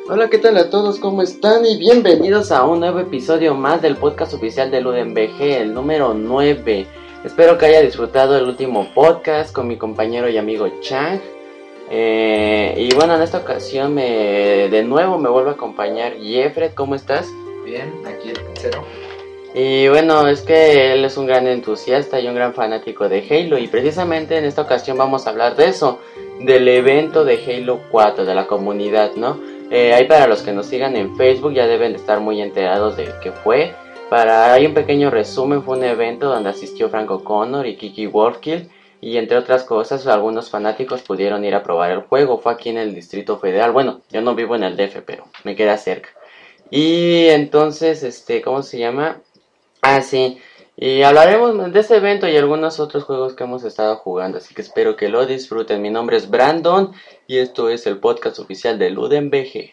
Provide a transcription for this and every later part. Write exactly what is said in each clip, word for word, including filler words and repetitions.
Hola, ¿qué tal a todos? ¿Cómo están? Y bienvenidos a un nuevo episodio más del podcast oficial de LudenBG, el número nueve. Espero que haya disfrutado el último podcast con mi compañero y amigo Chang. Eh, y bueno, en esta ocasión me, de nuevo me vuelve a acompañar Jeffred. ¿Cómo estás? Bien, aquí el tercero. Y bueno, es que él es un gran entusiasta y un gran fanático de Halo. Y precisamente en esta ocasión vamos a hablar de eso, del evento de Halo cuatro, de la comunidad, ¿no? Eh, ahí para los que nos sigan en Facebook ya deben de estar muy enterados de qué fue. Para hay un pequeño resumen, fue un evento donde asistió Frank O'Connor y Kiki Wolfkill. Y entre otras cosas, algunos fanáticos pudieron ir a probar el juego. Fue aquí en el Distrito Federal. Bueno, yo no vivo en el D F, pero me queda cerca. Y entonces, este, ¿cómo se llama? Ah, sí, y hablaremos de ese evento y algunos otros juegos que hemos estado jugando, así que espero que lo disfruten. Mi nombre es Brandon y esto es el podcast oficial de LudenBG.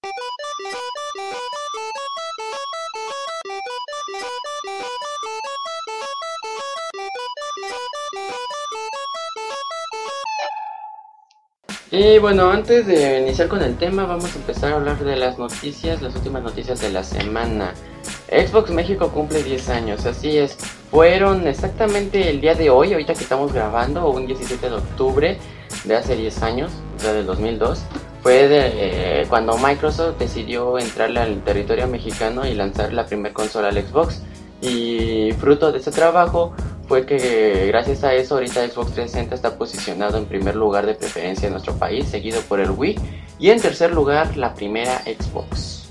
Y bueno, antes de iniciar con el tema, vamos a empezar a hablar de las noticias, las últimas noticias de la semana. Xbox México cumple diez años, así es. Fueron exactamente el día de hoy, ahorita que estamos grabando, un diecisiete de octubre de hace diez años, o sea, del dos mil dos. Fue de, eh, cuando Microsoft decidió entrarle al territorio mexicano y lanzar la primera consola al Xbox. Y fruto de ese trabajo fue que gracias a eso ahorita Xbox trescientos sesenta está posicionado en primer lugar de preferencia en nuestro país, seguido por el Wii, y en tercer lugar la primera Xbox.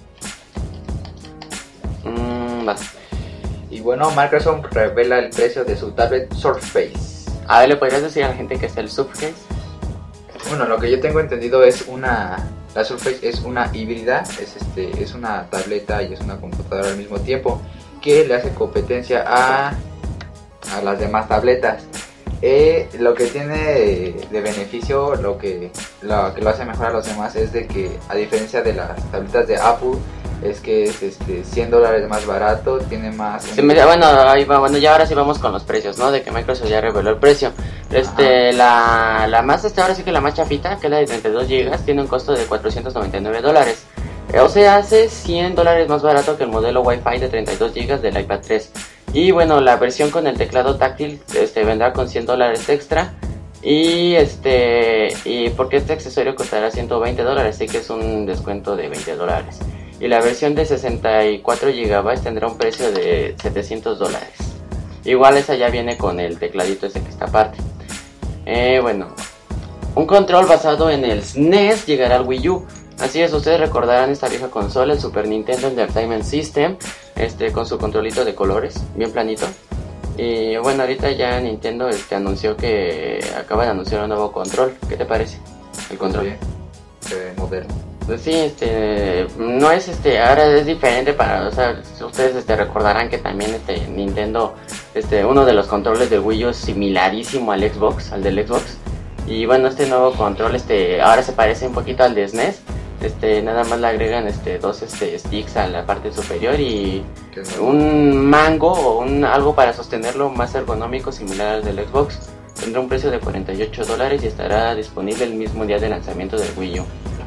Mm, va. Y bueno, Microsoft revela el precio de su tablet Surface. A ver, ¿le podrías decir a la gente que es el Surface? Bueno, lo que yo tengo entendido es una... La Surface es una híbrida, es, este, es una tableta y es una computadora al mismo tiempo, que le hace competencia a... a las demás tabletas. Eh, lo que tiene de, de beneficio, lo que, lo que lo hace mejor a los demás es de que, a diferencia de las tabletas de Apple, es que es este, cien dólares más barato, tiene más... Sí, me, bueno, ahí va, bueno, ya ahora sí vamos con los precios, ¿no? De que Microsoft ya reveló el precio. Este, la, la más, este, ahora sí que la más chafita, que es la de treinta y dos gigas, tiene un costo de cuatrocientos noventa y nueve dólares. O sea, hace cien dólares más barato que el modelo Wi-Fi de treinta y dos gigas del iPad tres. Y bueno, la versión con el teclado táctil este, vendrá con cien dólares extra. Y este y porque este accesorio costará ciento veinte dólares, así que es un descuento de veinte dólares. Y la versión de sesenta y cuatro gigabytes tendrá un precio de setecientos dólares. Igual esa ya viene con el tecladito ese que está aparte. Eh, bueno, un control basado en el S N E S llegará al Wii U. Así es, ustedes recordarán esta vieja consola, el Super Nintendo Entertainment System, este, con su controlito de colores, bien planito. Y bueno, ahorita ya Nintendo este, anunció que acaba de anunciar un nuevo control. ¿Qué te parece? El control. Bien, se ve moderno. Pues sí, este, no es este, ahora es diferente para, o sea, ustedes este, recordarán que también este, Nintendo, este, uno de los controles del Wii U es similarísimo al Xbox, al del Xbox. Y bueno, este nuevo control, este, ahora se parece un poquito al de S N E S. Este, nada más le agregan este, dos este, sticks a la parte superior y un mango o un, algo para sostenerlo más ergonómico similar al del Xbox. Tendrá un precio de cuarenta y ocho dólares y estará disponible el mismo día de lanzamiento del Wii U.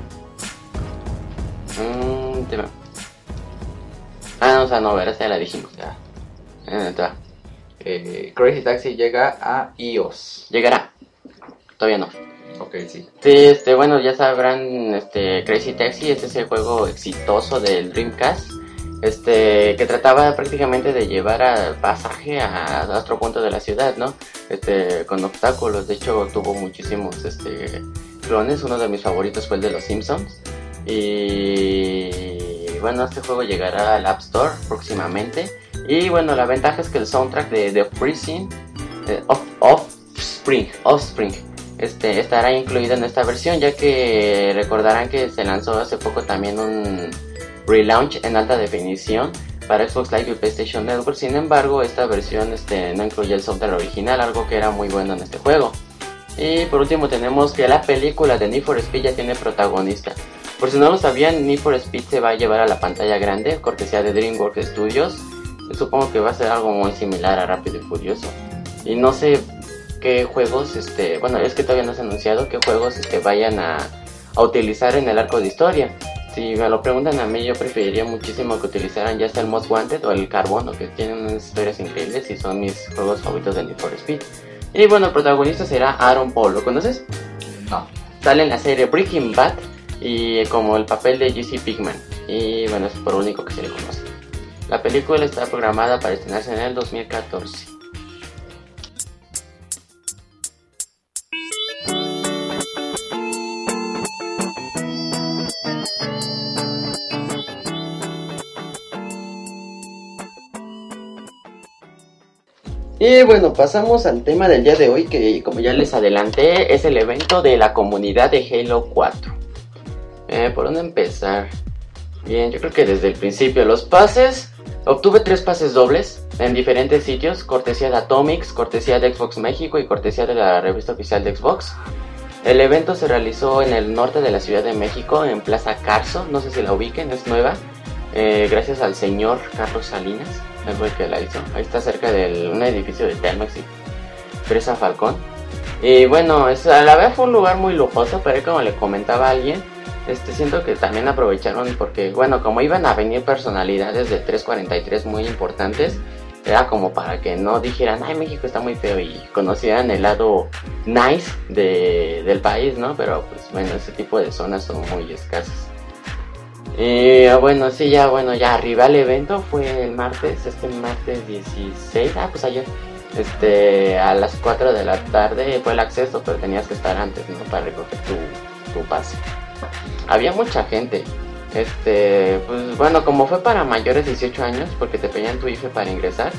Mm, te va. Ah, no, o sea, no, verás, ya la dijimos. Ya. Eh, te va. Eh, Crazy Taxi llega a iOS. Llegará. Todavía no. Ok, sí. Sí, este, bueno, ya sabrán, este, Crazy Taxi es ese juego exitoso del Dreamcast, este, que trataba prácticamente de llevar al pasaje a, a otro punto de la ciudad, ¿no? Este, con obstáculos. De hecho, tuvo muchísimos, este, clones. Uno de mis favoritos fue el de los Simpsons. Y bueno, este juego llegará al App Store próximamente. Y bueno, la ventaja es que el soundtrack de The Freezing, eh, of, Offspring, Offspring, Este, estará incluido en esta versión, ya que recordarán que se lanzó hace poco también un relaunch en alta definición para Xbox Live y PlayStation Network. Sin embargo, esta versión este, no incluye el soundtrack original, algo que era muy bueno en este juego. Y por último tenemos que la película de Need for Speed ya tiene protagonista. Por si no lo sabían, Need for Speed se va a llevar a la pantalla grande, cortesía de DreamWorks Studios. Supongo que va a ser algo muy similar a Rápido y Furioso. Y no sé qué juegos, este, bueno, es que todavía no se ha anunciado qué juegos este, vayan a, a utilizar en el arco de historia. Si me lo preguntan a mí, yo preferiría muchísimo que utilizaran ya sea el Most Wanted o el Carbono, que tienen unas historias increíbles y son mis juegos favoritos de Need for Speed. Y bueno, el protagonista será Aaron Paul, ¿lo conoces? No. Sale en la serie Breaking Bad y como el papel de Jesse Pinkman. Y bueno, es por lo único que se le conoce. La película está programada para estrenarse en el dos mil catorce. Y bueno, pasamos al tema del día de hoy, que como ya les adelanté, es el evento de la comunidad de Halo cuatro. Eh, ¿Por dónde empezar? Bien, yo creo que desde el principio, los pases, obtuve tres pases dobles en diferentes sitios, cortesía de Atomics, cortesía de Xbox México y cortesía de la revista oficial de Xbox. El evento se realizó en el norte de la Ciudad de México, en Plaza Carso, no sé si la ubiquen, es nueva, eh, gracias al señor Carlos Salinas. Es el que la hizo. Ahí está cerca de un edificio de Telmex y Presa Falcón. Y bueno, es, a la vez fue un lugar muy lujoso, pero como le comentaba a alguien, este, siento que también aprovecharon porque, bueno, como iban a venir personalidades de tres cuarenta y tres muy importantes, era como para que no dijeran, ay, México está muy feo, y conocieran el lado nice de, del país, ¿no? Pero pues bueno, ese tipo de zonas son muy escasas. Y bueno, sí, ya, bueno, ya arriba el evento fue el martes, este martes dieciséis, ah, pues ayer, este, a las cuatro de la tarde fue el acceso, pero tenías que estar antes, ¿no? Para recoger tu, tu pase. Había mucha gente, este, pues bueno, como fue para mayores de dieciocho años, porque te pedían tu I F E para ingresar,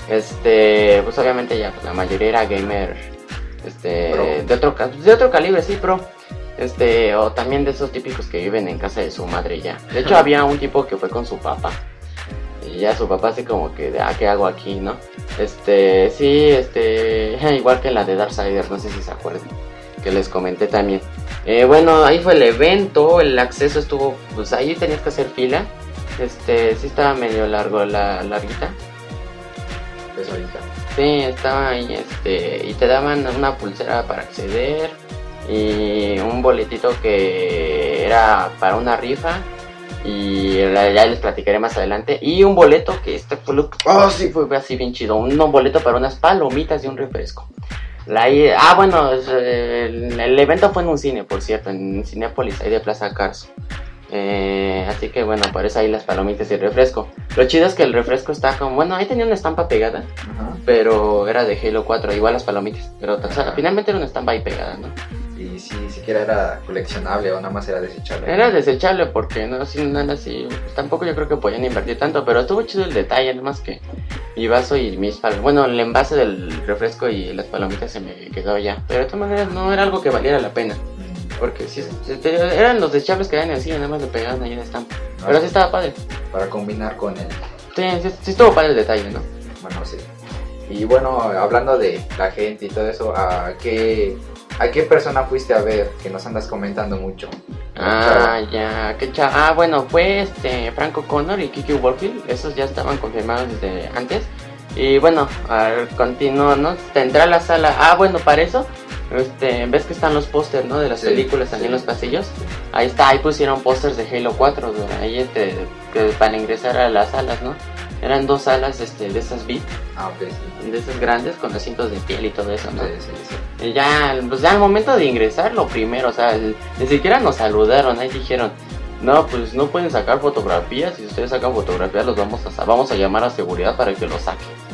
este, pues obviamente ya, pues la mayoría era gamer, este, de otro, de otro calibre, sí, pro. Este, o también de esos típicos que viven en casa de su madre ya. De hecho había un tipo que fue con su papá. Y ya su papá así como que, ah, ¿qué hago aquí, no? Este, sí, este, igual que la de Darksiders, no sé si se acuerdan, que les comenté también. Eh, bueno, ahí fue el evento, el acceso estuvo, pues ahí tenías que hacer fila. Este, sí estaba medio largo, la larguita. Pues ahorita. Sí, estaba ahí, este, y te daban una pulsera para acceder. Y un boletito que era para una rifa, y ya les platicaré más adelante. Y un boleto que este fue lo que, oh, sí, fue así bien chido, un, un boleto para unas palomitas y un refresco. La, ah, bueno, el, el evento fue en un cine, por cierto, en Cinépolis, ahí de Plaza Carso. Eh, así que bueno, por eso ahí las palomitas y el refresco. Lo chido es que el refresco está como, bueno, ahí tenía una estampa pegada, uh-huh, pero era de Halo cuatro, igual las palomitas, pero o sea, finalmente era una estampa ahí pegada, ¿no? Y si siquiera era coleccionable o nada más era desechable. Era desechable porque no, sin nada así, pues, tampoco yo creo que podían invertir tanto, pero estuvo chido el detalle, nada más que mi vaso y mis palomitas, bueno, el envase del refresco y las palomitas se me quedó ya, pero de todas maneras no era algo que valiera la pena. Porque sí, eran los desechables que eran en el cine, nada más le pegaban ahí en estampa. No, pero sí estaba padre. Para combinar con el... Sí, sí, sí estuvo padre el detalle, ¿no? Bueno, sí. Y bueno, hablando de la gente y todo eso, ¿a qué, a qué persona fuiste a ver? Que nos andas comentando mucho. Ah, ya, qué chavo. Ah, bueno, fue este Franco Connor y Kiki Warfield. Esos ya estaban confirmados desde antes. Y bueno, a ver, continúo, ¿no? Tendrá la sala. Ah, bueno, para eso... Este, ves que están los pósters, ¿no? De las sí, películas también, sí, en los pasillos. Ahí está, ahí pusieron pósters de Halo cuatro, ¿no? Ahí este, que para ingresar a las salas, ¿no? Eran dos salas este, de esas V I P, ah, okay, sí, de esas grandes con asientos de piel y todo eso, ¿no? Sí, sí, sí. Y ya, pues ya al momento de ingresar, lo primero, o sea, el, ni siquiera nos saludaron, ahí dijeron, no, pues no pueden sacar fotografías, si ustedes sacan fotografías los vamos a, vamos a llamar a seguridad para que los saquen.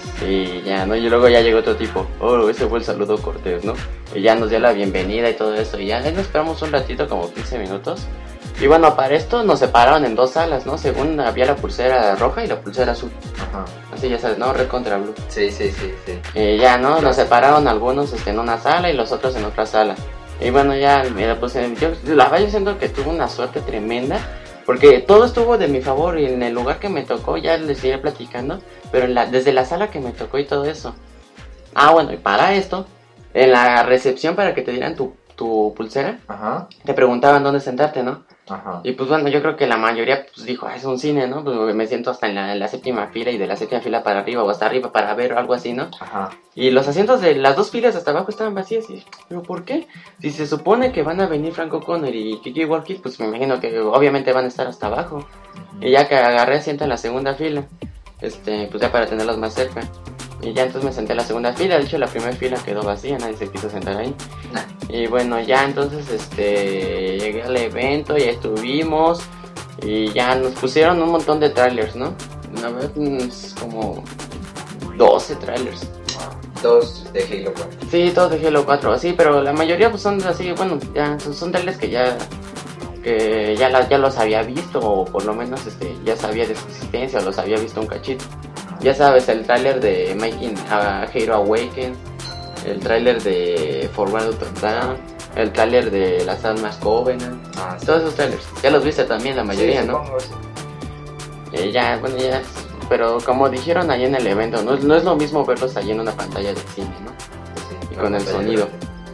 Y ya, ¿no? Y luego ya llegó otro tipo, oh, ese fue el saludo cortés, ¿no? Y ya nos dio la bienvenida y todo eso, y ya nos esperamos un ratito, como quince minutos. Y bueno, para esto nos separaron en dos salas, ¿no? Según había la pulsera roja y la pulsera azul. Ajá. Así ya sabes, ¿no? Red contra blue. Sí, sí, sí, sí. Y ya, ¿no? Claro. Nos separaron algunos este, en una sala y los otros en otra sala. Y bueno, ya, mira, pues yo, la verdad yo siento que tuve una suerte tremenda. Porque todo estuvo de mi favor y en el lugar que me tocó, ya les iré platicando, pero en la, desde la sala que me tocó y todo eso. Ah, bueno, y para esto, en la recepción para que te dieran tu, tu pulsera, ajá, te preguntaban dónde sentarte, ¿no? Ajá. Y pues bueno, yo creo que la mayoría pues dijo, ah, es un cine, ¿no? Pues me siento hasta en la, en la séptima fila y de la séptima fila para arriba o hasta arriba para ver o algo así, ¿no? Ajá. Y los asientos de las dos filas hasta abajo estaban vacíos. Y, ¿pero por qué? Si se supone que van a venir Frank O'Connor y Kiki Walkie, pues me imagino que obviamente van a estar hasta abajo. Uh-huh. Y ya que agarré asiento en la segunda fila, este, pues ya para tenerlos más cerca. Y ya entonces me senté en la segunda fila. De hecho la primera fila quedó vacía, nadie se quiso sentar ahí. Nah. Y bueno, ya entonces este llegué al evento, ya estuvimos. Y ya nos pusieron un montón de trailers, ¿no? A ver, como doce trailers. Dos de Halo cuatro. Sí, todos de Halo cuatro, sí, pero la mayoría pues son así, bueno, ya son, son trailers que ya que ya, la, ya los había visto, o por lo menos este ya sabía de su existencia, o los había visto un cachito. Ya sabes, el trailer de Making a Halo Awaken, el trailer de Forward to Down, el trailer de Las Almas Covenant, ah, sí. Todos esos trailers, ya los viste también la mayoría, sí, ¿no? Supongo, sí. Eh, ya, bueno, ya, pero como dijeron ahí en el evento, no, no es lo mismo verlos ahí en una pantalla de cine, ¿no? Sí, y con el sonido.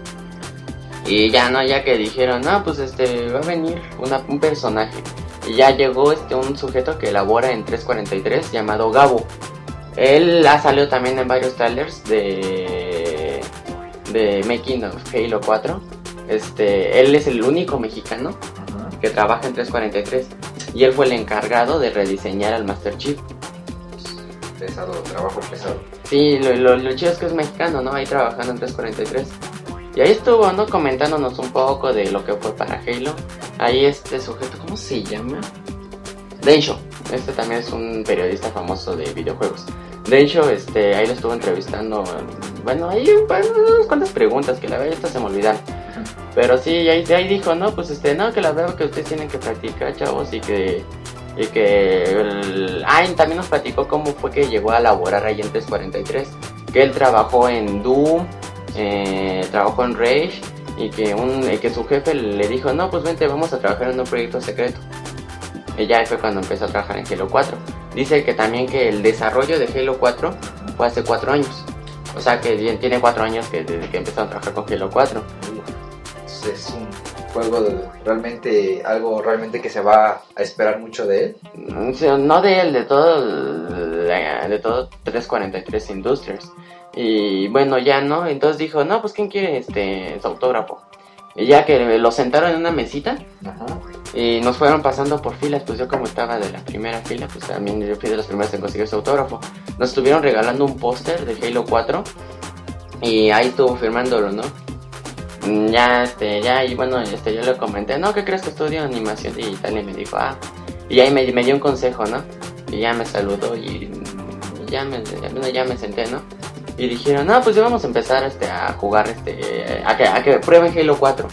Y ya, ¿no? Ya que dijeron, no, pues este, va a venir una, un personaje. Y ya llegó este un sujeto que elabora en tres cuarenta y tres llamado Gabo. Él ha salido también en varios trailers de de Making of Halo cuatro. Este, él es el único mexicano uh-huh. que trabaja en tres cuarenta y tres. Y él fue el encargado de rediseñar al Master Chief. Pesado, trabajo pesado. Sí, lo, lo, lo chido es que es mexicano, ¿no? Ahí trabajando en tres cuarenta y tres. Y ahí estuvo, ¿no? Comentándonos un poco de lo que fue para Halo. Ahí este sujeto, ¿cómo se llama? Densho. Este también es un periodista famoso de videojuegos. Densho, este, ahí lo estuvo entrevistando. Bueno, ahí bueno, unas cuantas preguntas que la verdad esta se me olvidaron. Pero sí, ahí, ahí dijo, no, pues este, no, que la verdad que ustedes tienen que practicar, chavos, y que... Y que... El... Ah, y también nos platicó cómo fue que llegó a laborar ahí en tres cuarenta y tres. Que él trabajó en Doom, eh, trabajó en Rage, y que, un, que su jefe le dijo, no, pues vente, vamos a trabajar en un proyecto secreto. Y ya fue cuando empezó a trabajar en Halo cuatro. Dice que también que el desarrollo de Halo cuatro fue hace cuatro años. O sea que tiene cuatro años que desde que empezó a trabajar con Halo cuatro. Es un juego de, realmente, algo realmente que se va a esperar mucho de él. No de él, de todo, de todo tres cuarenta y tres Industries. Y bueno, ya no, entonces dijo, no, pues ¿quién quiere este su autógrafo? Y ya que lo sentaron en una mesita. Ajá. Y nos fueron pasando por filas, pues yo como estaba de la primera fila, pues también yo fui de los primeros en conseguir su autógrafo. Nos estuvieron regalando un póster de Halo cuatro y ahí estuvo firmándolo, ¿no? Ya, este, ya, y bueno, este, yo le comenté, no, ¿qué crees que estudio animación digital? Y me dijo, ah, y ahí me, me dio un consejo, ¿no? Y ya me saludó y, y ya, me, ya, ya me senté, ¿no? Y dijeron, no, pues ya vamos a empezar este, a jugar, este, a que, a que prueben Halo cuatro.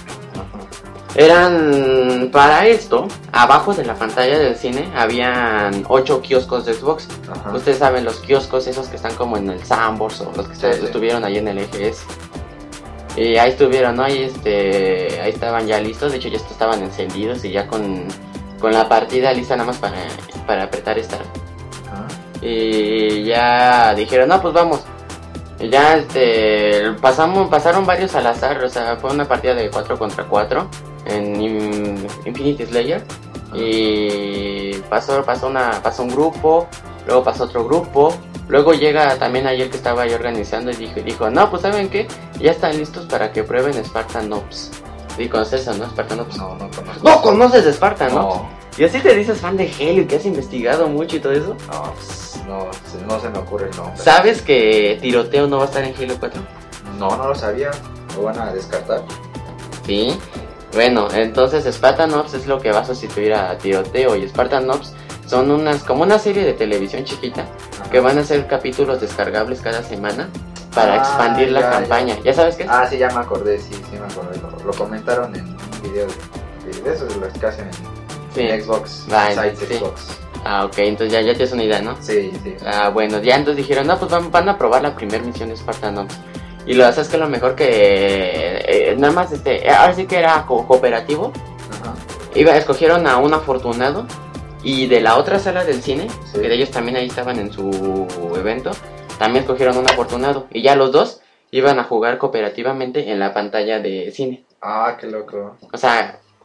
Eran, para esto, abajo de la pantalla del cine, habían ocho kioscos de Xbox. Ajá. Ustedes saben, los kioscos esos que están como en el Sandbox o los que sí, sí. estuvieron ahí en el E G S. Y ahí estuvieron, ¿no? Ahí, este, ahí estaban ya listos, de hecho ya estaban encendidos y ya con, con la partida lista nada más para, para apretar Start. Ajá. Y ya dijeron, no, pues vamos. Y ya este, pasamos, pasaron varios al azar, o sea, fue una partida de cuatro contra cuatro en Infinity Slayer. Y pasó, pasó, una, pasó un grupo, luego pasó otro grupo. Luego llega también ayer que estaba ahí organizando y dijo, dijo, no, pues ¿saben qué? Ya están listos para que prueben Spartan Ops. ¿Y conoces eso, no? Spartan Ops. No, no conozco. No conoces Spartan Ops. No. ¿Y así te dices fan de Halo y que has investigado mucho y todo eso? No, pues, no, no se me ocurre el nombre. ¿Sabes que tiroteo no va a estar en Halo cuatro? No, no lo sabía. ¿Lo van a descartar? Sí. Bueno, entonces Spartan Ops es lo que va a sustituir a tiroteo. Y Spartan Ops son unas, como una serie de televisión chiquita. Ajá. Que van a ser capítulos descargables cada semana para ah, expandir la ya, campaña. Ya. ¿Ya sabes qué? Ah, sí, ya me acordé, sí, sí me acordé. Lo, lo comentaron en un video de, de esos de los que hacen en, sí. en Xbox, vale, sí. Xbox. Ah, ok, entonces ya, ya tienes una idea, ¿no? Sí, sí. Ah, bueno, ya entonces dijeron, no, pues van, van a probar la primera misión de Spartan Ops. Y lo haces que lo mejor que eh, nada más este, ahora sí que era co- cooperativo. Ajá. Iba, escogieron a un afortunado. Y de la otra sala del cine, sí. que de ellos también ahí estaban en su evento, también escogieron un afortunado. Y ya los dos iban a jugar cooperativamente en la pantalla de cine. Ah, qué loco. O sea,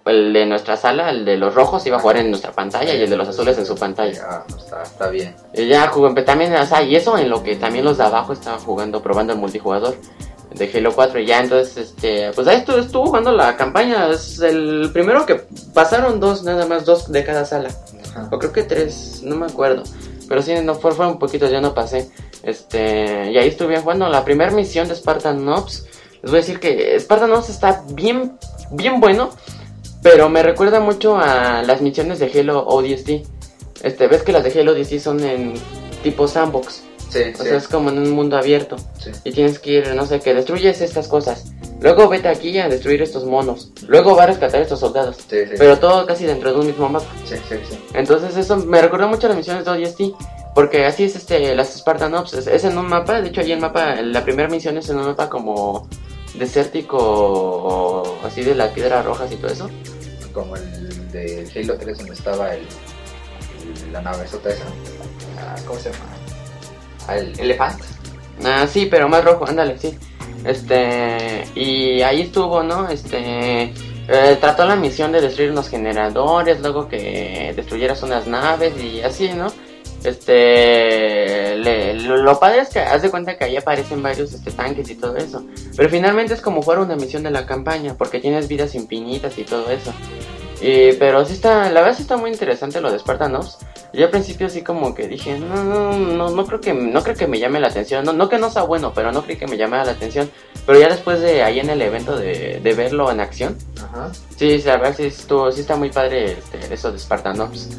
el de nuestra sala, el de los rojos, iba a jugar en nuestra pantalla y el de los azules en su pantalla. Ah, no, está, está bien. Y ya jugó, también, o sea, y eso en lo que también los de abajo estaban jugando, probando el multijugador de Halo cuatro. Y ya entonces, este, pues ahí estuvo, estuvo jugando la campaña. Es el primero que pasaron dos, nada más, dos de cada sala. Ajá. O creo que tres, no me acuerdo. Pero sí, no, fue, fue un poquito, ya no pasé. Este, y ahí estuve jugando la primera misión de Spartan Ops. Les voy a decir que Spartan Ops está bien, bien bueno, pero me recuerda mucho a las misiones de Halo O D S T. Este, ves que las de Halo O D S T son en tipo sandbox. Sí, o sí. sea, es como en un mundo abierto. Sí. Y tienes que ir, no sé, que destruyes estas cosas. Luego vete aquí a destruir estos monos. Luego va a rescatar estos soldados. Sí, sí. Pero todo casi dentro de un mismo mapa. Sí, sí, sí. Entonces eso me recordó mucho a las misiones de O D S T. Porque así es este las Spartan Ops. Es, es en un mapa, de hecho ahí el mapa, la primera misión es en un mapa como desértico, o así de las piedras rojas y todo eso. Como el de Halo tres donde estaba el, el la nave sota esa. Ah, ¿cómo se llama? Ah, el Elephant. Ah, sí, pero más rojo, ándale, sí. Este, y ahí estuvo, ¿no? Este, eh, trató la misión de destruir unos generadores, luego que destruyeras unas naves y así, ¿no? Este, le, lo, lo padre es que haz de cuenta que ahí aparecen varios este, tanques y todo eso. Pero finalmente es como fuera una misión de la campaña, porque tienes vidas infinitas y todo eso. Y, pero sí está, la verdad sí está muy interesante lo de Spartan Ops. Yo al principio sí como que dije, no, no, no, no creo que, no creo que me llame la atención, no, no que no sea bueno, pero no creo que me llame la atención. Pero ya después de ahí en el evento de, de verlo en acción, ajá, sí, la verdad sí, estuvo, sí está muy padre este, eso de Spartan Ops.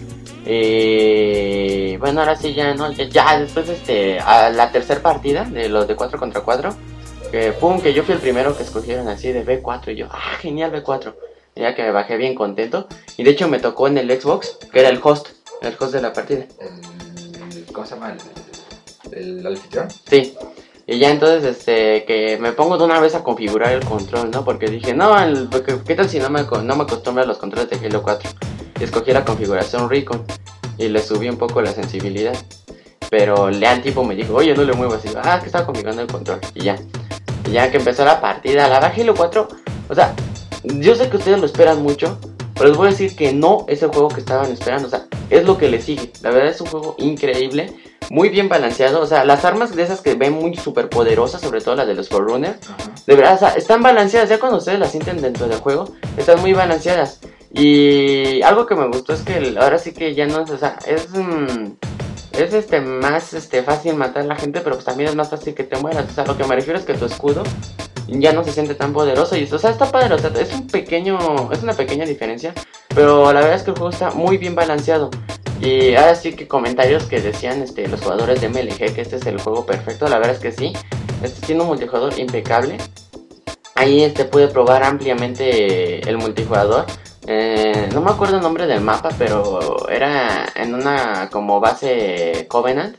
Y bueno, ahora sí ya, ¿no? Ya, ya después este, a la tercera partida de los de cuatro contra cuatro, que pum, que yo fui el primero que escogieron así de B cuatro y yo, ah, genial B cuatro. Ya que me bajé bien contento. Y de hecho me tocó en el Xbox, que era el host, el host de la partida. El, ¿cómo se llama? El, el anfitrión. Sí. Y ya entonces, este, que me pongo de una vez a configurar el control, ¿no? Porque dije, no, el, porque, ¿qué tal si no me, no me acostumbro a los controles de Halo cuatro? Y escogí la configuración Recon y le subí un poco la sensibilidad. Pero Lean tipo me dijo, oye, no le muevas. Y yo, ah, que estaba configurando el control. Y ya. Y ya que empezó la partida, la verdad Halo cuatro, o sea, yo sé que ustedes lo esperan mucho, pero les voy a decir que no es el juego que estaban esperando. O sea, es lo que le sigue. La verdad es un juego increíble, muy bien balanceado. O sea, las armas de esas que ven muy super poderosas, sobre todo las de los Forerunner, de verdad, o sea, están balanceadas. Ya cuando ustedes las sienten dentro del juego, están muy balanceadas. Y algo que me gustó es que ahora sí que ya no es, o sea, es... Mmm, es este más este fácil matar a la gente, pero pues también es más fácil que te mueras. O sea, lo que me refiero es que tu escudo ya no se siente tan poderoso. Y o sea, está padre, o sea, es un pequeño, es una pequeña diferencia, pero la verdad es que el juego está muy bien balanceado. Y ahora sí que comentarios que decían este los jugadores de M L G que este es el juego perfecto, la verdad es que sí. Este tiene un multijugador impecable. Ahí este pude probar ampliamente el multijugador. Eh, no me acuerdo el nombre del mapa, pero era en una como base Covenant.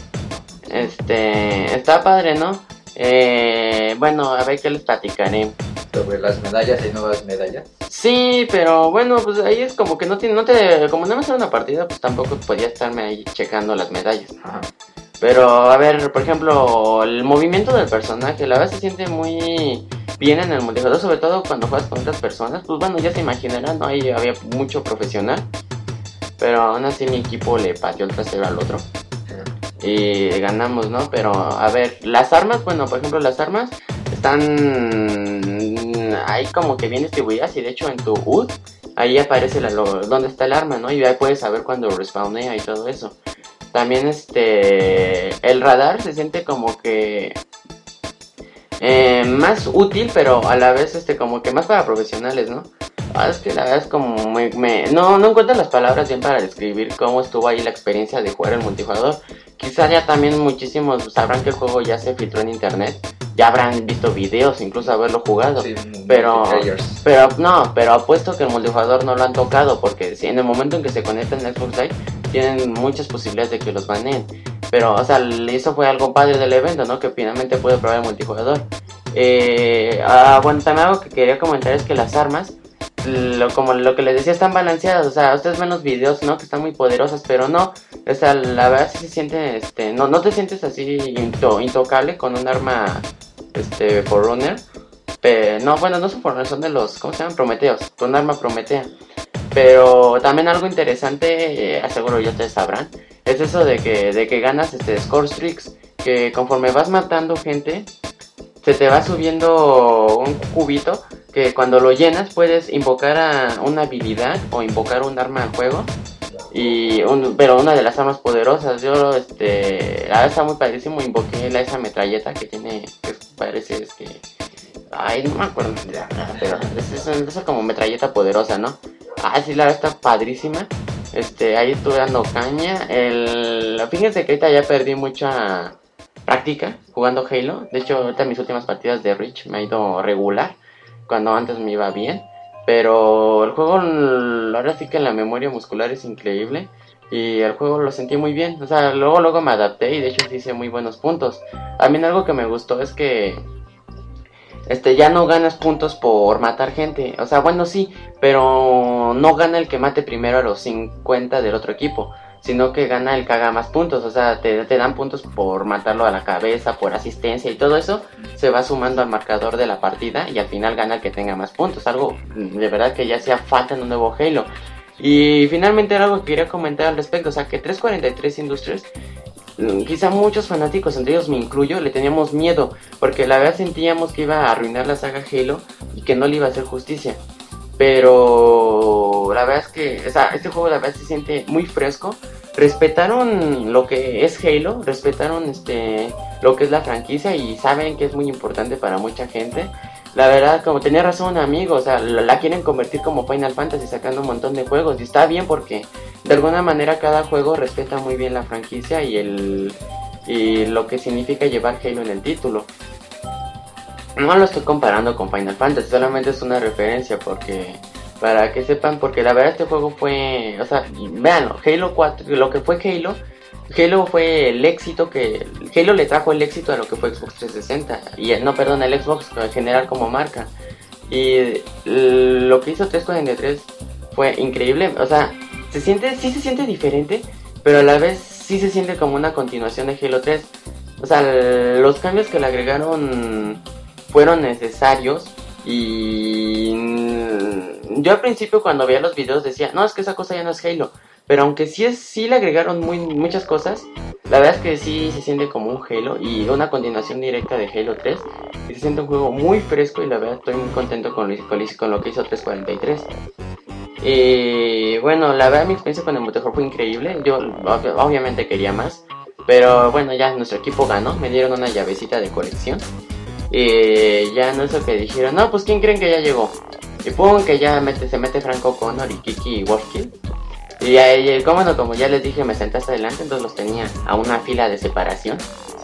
Este, está padre, ¿no? Eh, bueno, a ver qué les platicaré. Sobre las medallas, ¿hay nuevas medallas? Sí, pero bueno, pues ahí es como que no tiene, no te, como no me sale una partida, pues tampoco podía estarme ahí checando las medallas. Ajá. Pero a ver, por ejemplo, el movimiento del personaje, la verdad se siente muy bien en el multijugador, sobre todo cuando juegas con otras personas. Pues bueno, ya se imaginarán, ¿no? Ahí había mucho profesional, pero aún así mi equipo le pateó el trasero al otro y ganamos, ¿no? Pero a ver, las armas, bueno, por ejemplo, las armas están ahí como que bien distribuidas y de hecho en tu U D ahí aparece la, lo, dónde está el arma, ¿no? Y ahí puedes saber cuando respawnea y todo eso. También este el radar se siente como que eh, más útil, pero a la vez este como que más para profesionales, ¿no? Ah, es que la verdad es como me, me, no, no encuentro las palabras bien para describir cómo estuvo ahí la experiencia de jugar el multijugador. Quizá ya también muchísimos sabrán que el juego ya se filtró en internet, ya habrán visto videos, incluso haberlo jugado, sí, pero, pero no, pero apuesto que el multijugador no lo han tocado, porque si en el momento en que se conectan en Xbox Live, tienen muchas posibilidades de que los baneen. Pero, o sea, eso fue algo padre del evento, ¿no? Que finalmente pude probar el multijugador. Eh, ah, bueno, también algo que quería comentar es que las armas, lo, como lo que les decía, están balanceadas. O sea, ustedes ven los videos, ¿no? Que están muy poderosas, pero no. O sea, la verdad sí se siente, este, no, no te sientes así into, intocable con un arma, este, Forerunner. Pero, no, bueno, no son por son de los, ¿cómo se llaman? Prometeos, con arma prometea. Pero también algo interesante, eh, aseguro ya ustedes sabrán, es eso de que, de que ganas este score streaks, que conforme vas matando gente, se te va subiendo un cubito, que cuando lo llenas puedes invocar a una habilidad o invocar un arma al juego. Y un, pero una de las armas poderosas, yo este, la verdad está muy padrísimo, invoqué la esa metralleta que tiene, que parece este, ay no me acuerdo, pero es, es, es como metralleta poderosa, ¿no? Ah sí, la verdad está padrísima, este, ahí estuve dando caña, el, fíjense que ahorita ya perdí mucha práctica jugando Halo, de hecho ahorita mis últimas partidas de Reach me ha ido regular, cuando antes me iba bien. Pero el juego, ahora sí que la memoria muscular es increíble. Y el juego lo sentí muy bien. O sea, luego luego me adapté y de hecho sí hice muy buenos puntos. A mí algo que me gustó es que este ya no ganas puntos por matar gente. O sea, bueno sí, pero no gana el que mate primero a los cincuenta del otro equipo, sino que gana el que haga más puntos. O sea, te, te dan puntos por matarlo a la cabeza, por asistencia y todo eso se va sumando al marcador de la partida y al final gana el que tenga más puntos. Algo de verdad que ya hacía falta en un nuevo Halo. Y finalmente era algo que quería comentar al respecto. O sea, que trescientos cuarenta y tres Industries, quizá muchos fanáticos, entre ellos me incluyo, le teníamos miedo, porque la verdad sentíamos que iba a arruinar la saga Halo y que no le iba a hacer justicia. Pero la verdad es que, o sea, este juego la verdad se siente muy fresco. Respetaron lo que es Halo, respetaron este lo que es la franquicia y saben que es muy importante para mucha gente. La verdad, como tenía razón un amigo, o sea, la quieren convertir como Final Fantasy sacando un montón de juegos y está bien porque de alguna manera cada juego respeta muy bien la franquicia y el y lo que significa llevar Halo en el título. No lo estoy comparando con Final Fantasy, solamente es una referencia porque para que sepan, porque la verdad este juego fue, o sea, véanlo, Halo cuatro, lo que fue Halo, Halo fue el éxito que, Halo le trajo el éxito a lo que fue Xbox trescientos sesenta, y no, perdón, el Xbox en general como marca, y lo que hizo trescientos cuarenta y tres fue increíble, o sea, se siente, sí se siente diferente, pero a la vez sí se siente como una continuación de Halo tres, o sea, los cambios que le agregaron fueron necesarios. Y yo al principio cuando veía los videos decía, no, es que esa cosa ya no es Halo, pero aunque sí es, sí le agregaron muy, muchas cosas, la verdad es que sí se siente como un Halo y una continuación directa de Halo tres, y se siente un juego muy fresco y la verdad estoy muy contento con, con, con lo que hizo trescientos cuarenta y tres. Y bueno, la verdad mi experiencia con el multijugador fue increíble, yo obviamente quería más, pero bueno, ya nuestro equipo ganó, me dieron una llavecita de colección. Y ya no es lo que dijeron, no, pues ¿quién creen que ya llegó? Y pum, que ya mete, se mete Franco Connor y Kiki y Wolfkill. Y ahí, como no, como ya les dije, me senté hasta adelante, entonces los tenía a una fila de separación.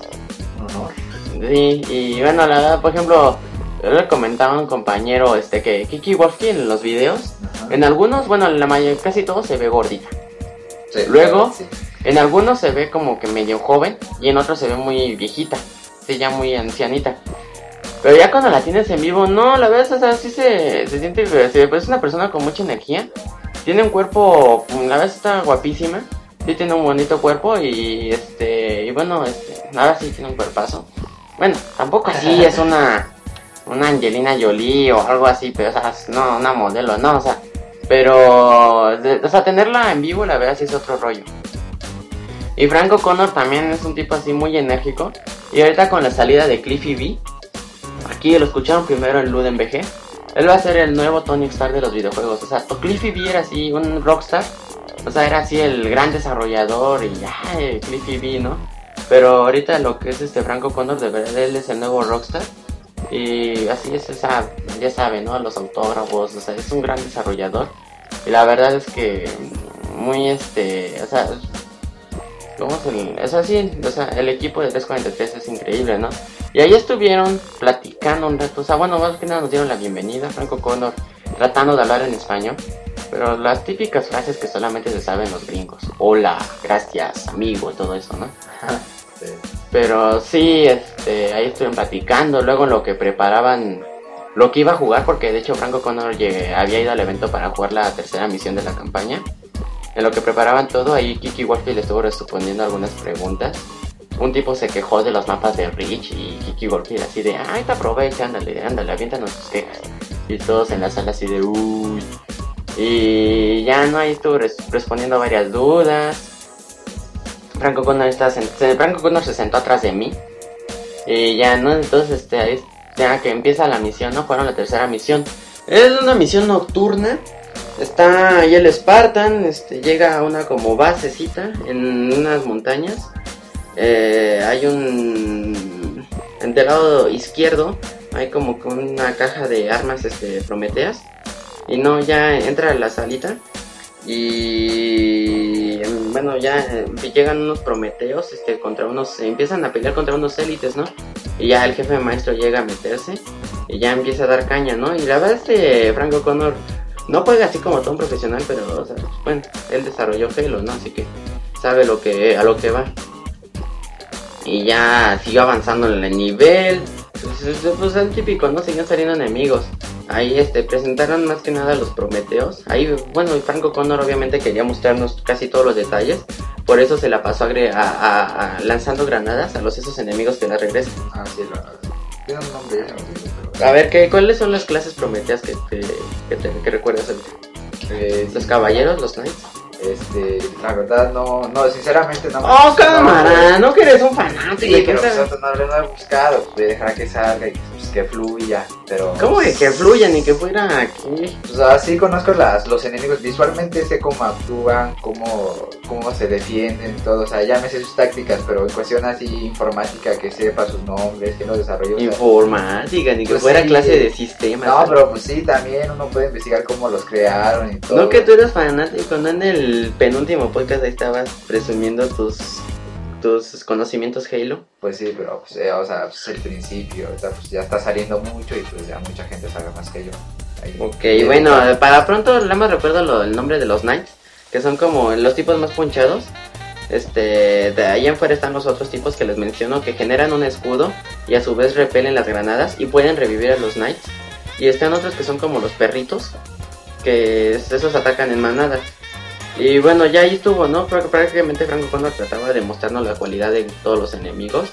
Uh-huh. Sí, y bueno, la verdad, por ejemplo, yo le comentaba a un compañero este que Kiki y Wolfkill en los videos, uh-huh. En algunos, bueno, en la mayoría, casi todo se ve gordita. Sí, luego, sí. En algunos se ve como que medio joven y en otros se ve muy viejita, sí, ya muy ancianita. Pero ya cuando la tienes en vivo, no, la verdad, o sea, sí se, se siente, se, pues es una persona con mucha energía, tiene un cuerpo, la verdad está guapísima, sí tiene un bonito cuerpo y este, y bueno, este, ahora sí tiene un cuerpazo. Bueno, tampoco así es una, una Angelina Jolie o algo así, pero o sea, no, una modelo, no, o sea, pero, de, o sea, tenerla en vivo, la verdad sí es otro rollo. Y Franco Connor también es un tipo así muy enérgico, y ahorita con la salida de Cliffy B, aquí lo escucharon primero en Luden B G. Él va a ser el nuevo Tony Stark de los videojuegos. O sea, Cliffy B era así un rockstar. O sea, era así el gran desarrollador y ay, Cliffy B, ¿no? Pero ahorita lo que es este Franco Connor, de verdad, él es el nuevo rockstar. Y así es, esa, ya saben, ¿no? Los autógrafos, o sea, es un gran desarrollador. Y la verdad es que muy este, o sea, ¿cómo se le...? Es así, o sea, el equipo de trescientos cuarenta y tres es increíble, ¿no? Y ahí estuvieron platicando un rato, o sea, bueno, más que nada nos dieron la bienvenida, Franco Connor tratando de hablar en español, pero las típicas frases que solamente se saben los gringos, hola, gracias, amigo, todo eso, ¿no? Sí. Pero sí, este, ahí estuvieron platicando, luego en lo que preparaban, lo que iba a jugar, porque de hecho Franco Connor llegué, había ido al evento para jugar la tercera misión de la campaña. En lo que preparaban todo, ahí Kiki Warfield estuvo respondiendo algunas preguntas. un tipo se quejó de los mapas de Reach y Kiki Golfir así de, ay, te aprovecha, ándale, ándale, aviéntanos tus quejas. Y todos en la sala así de, uy. Y ya no, ahí estuvo res- respondiendo varias dudas. Franco Connor, está sent- Franco Connor se sentó atrás de mí. Y ya, ¿no? Entonces, este, ahí, ya que empieza la misión, ¿no? Fueron la tercera misión. Es una misión nocturna. Está ahí el Spartan, este, llega a una como basecita en unas montañas. Eh, hay un... Del lado izquierdo hay como que una caja de armas, este, prometeas. Y no, ya entra a la salita. Y bueno, ya eh, llegan unos prometeos, este, contra unos, empiezan a pelear contra unos élites, ¿no? Y ya el jefe maestro llega a meterse y ya empieza a dar caña, ¿no? Y la verdad es que Franco Connor no juega así como todo un profesional, pero, o sea, bueno, él desarrolló Halo, ¿no? Así que sabe lo que, a lo que va. Y ya siguió avanzando en el nivel. Pues, pues el típico, ¿no? Siguen saliendo enemigos. Ahí este presentaron más que nada los prometeos. Ahí, bueno, Franco Connor obviamente quería mostrarnos casi todos los detalles. Por eso se la pasó agre- a, a, a lanzando granadas a los esos enemigos que la regresan. Ah, sí, la tiene un nombre, ya no sé, pero... A ver, ¿qué, ¿cuáles son las clases prometeas que, te, que, te, que recuerdas ahorita? Eh, ¿Los sí, caballeros, los knights? Este, la verdad no, no, sinceramente no me ¡Oh, gusta, cámara! no, No que eres un fanático. sí, ¿De qué pero tal? pues, no, no lo he buscado, pues, voy a dejar que salga y pues, que fluya, pero... ¿Cómo de que fluyan y que fuera aquí? Pues así conozco las, los enemigos, visualmente sé cómo actúan, cómo, cómo se defienden, todo, o sea, ya me sé sus tácticas, pero en cuestión así informática, que sepa sus nombres, que los desarrolló. Informática, ni que Pues fuera sí. clase de sistemas. No, pero pues sí, también uno puede investigar cómo los crearon y todo. No que tú eres fanático, no en el penúltimo podcast ahí estabas presumiendo tus tus conocimientos Halo. Pues sí, pero pues, eh, o sea, pues el principio, ahorita pues ya está saliendo mucho y pues ya mucha gente sabe más que yo. Ahí, Ok, eh, bueno, para pronto nada más recuerdo lo, el nombre de los Knights, que son como los tipos más ponchados. Este, de ahí en fuera están los otros tipos que les menciono, que generan un escudo y a su vez repelen las granadas y pueden revivir a los Knights. Y están otros que son como los perritos, que esos atacan en manadas. Y bueno, ya ahí estuvo, ¿no? Pr- Prácticamente Franco Connor trataba de mostrarnos la cualidad de todos los enemigos.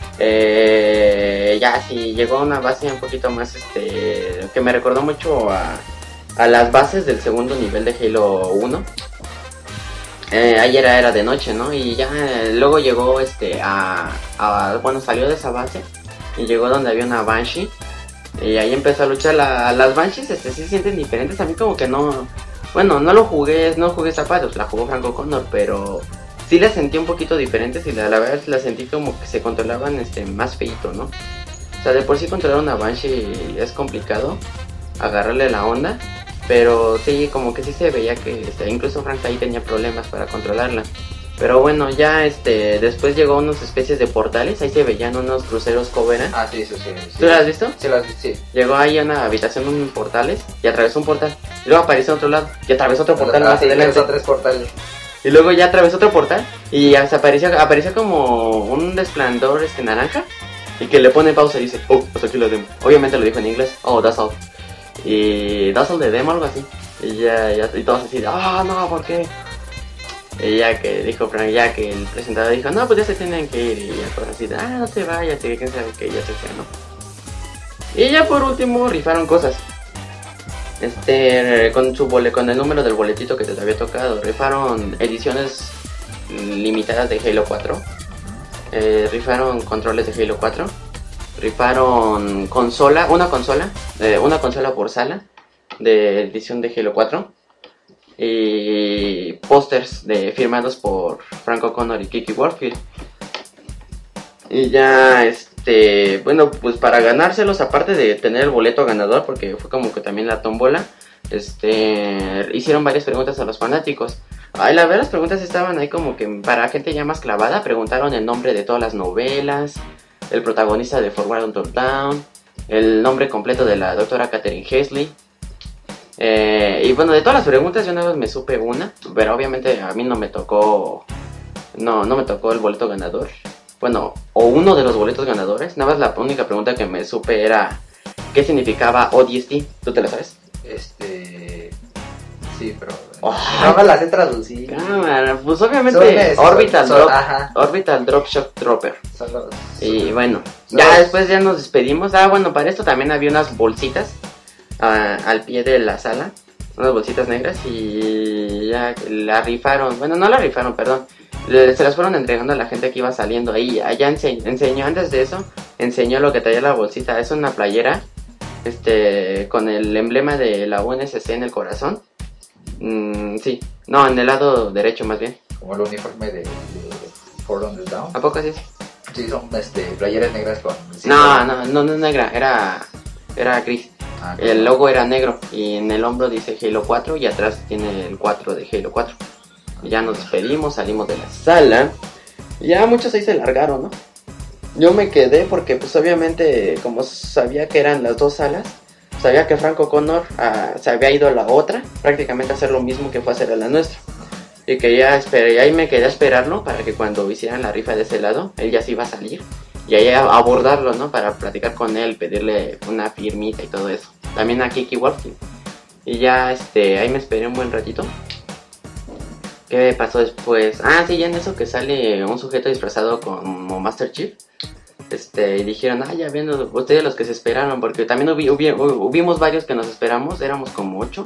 Eh, ya sí, llegó a una base un poquito más, este, que me recordó mucho a, a las bases del segundo nivel de Halo uno. Eh, ayer era, era de noche, ¿no? Y ya eh, luego llegó, este, a, a, bueno, salió de esa base y llegó donde había una Banshee. Y ahí empezó a luchar. La, las Banshees, este, sí se sienten diferentes. A mí como que no... Bueno, no lo jugué, no jugué zapatos, la jugó Franco Connor, pero sí las sentí un poquito diferentes y la, la verdad las sentí como que se controlaban este más feito, ¿no? O sea, de por sí controlar una Banshee es complicado, agarrarle la onda, pero sí, como que sí se veía que este, incluso Frank ahí tenía problemas para controlarla. Pero bueno, ya este después llegó unas especies de portales, ahí se veían unos cruceros Cobra. Ah, sí, eso sí. sí. ¿Tú lo has visto? Sí, las sí. Llegó ahí a una habitación con portales y atravesó un portal. Y luego apareció en otro lado y atravesó otro portal Ah, más sí, adelante. son tres portales. Y luego ya atravesó otro portal y ya se apareció, apareció como un resplandor este naranja. Y que le pone pausa y dice, oh, pues aquí lo demo. Obviamente lo dijo en inglés, oh, that's all. Y that's all de demo, algo así. Y ya, ya, y todos así, ah, oh, no, ¿por qué? Y ya que dijo Frank, ya que el presentador dijo, no, pues ya se tienen que ir. Y ya cosas así, de, ah, no te vayas, y quién sabe que ya se fue, ¿no? Y ya por último rifaron cosas. Este, con su bole, con el número del boletito que te había tocado, rifaron ediciones limitadas de Halo cuatro. Eh, rifaron controles de Halo cuatro. Rifaron consola, una consola, eh, una consola por sala de edición de Halo cuatro. Y pósters de firmados por Franco Connor y Kiki Warfield. Y ya este, bueno, pues para ganárselos, aparte de tener el boleto ganador, porque fue como que también la tómbola, este, hicieron varias preguntas a los fanáticos. Ay, la verdad las preguntas estaban ahí como que para gente ya más clavada. Preguntaron el nombre de todas las novelas, el protagonista de Forward Until Dawn, el nombre completo de la doctora Catherine Hesley. Eh, y bueno, de todas las preguntas yo nada más me supe una, pero obviamente a mí no me tocó, no, no me tocó el boleto ganador. Bueno, o uno de los boletos ganadores. Nada más la única pregunta que me supe era ¿qué significaba O D S T? ¿Tú te lo sabes? Este... Sí, pero oh, no me las he traducido. Cámara, pues obviamente son, Orbital son, Drop, ajá. Orbital Drop Shock Dropper. Son los, Y son, bueno, son ya los... después ya nos despedimos. Ah, bueno, para esto también había unas bolsitas uh, al pie de la sala, unas bolsitas negras y ya la rifaron. Bueno, no la rifaron, perdón. Le, se las fueron entregando a la gente que iba saliendo ahí. Allá ense- enseñó, antes de eso, enseñó lo que traía la bolsita. Es una playera, este, con el emblema de la U N S C en el corazón. Mm, sí, no, en el lado derecho más bien. Como el uniforme de, de Four on the Down. ¿A poco así es? Sí, son este, playeras negras con... Sí, No, no, no, no es negra, era, era gris. Ah, El logo era negro y en el hombro dice Halo cuatro y atrás tiene el cuatro de Halo cuatro. Y ya nos despedimos, salimos de la sala. Y ya muchos ahí se largaron, ¿no? Yo me quedé porque pues obviamente como sabía que eran las dos salas, sabía que Frank O'Connor uh, se había ido a la otra, prácticamente a hacer lo mismo que fue a hacer a la nuestra. Y que ya esperé, y ahí me quedé a esperarlo para que cuando hicieran la rifa de ese lado, él ya se iba a salir. Y ahí a abordarlo, ¿no? Para platicar con él, pedirle una firmita y todo eso. También a Kiki Wolfkin. Y ya, este, ahí me esperé un buen ratito. ¿Qué pasó después? Ah, sí, ya en eso que sale un sujeto disfrazado como Master Chief. Este, y dijeron, ah, ya viendo ustedes los que se esperaron. Porque también hubi, hubi, hubimos varios que nos esperamos, éramos como ocho.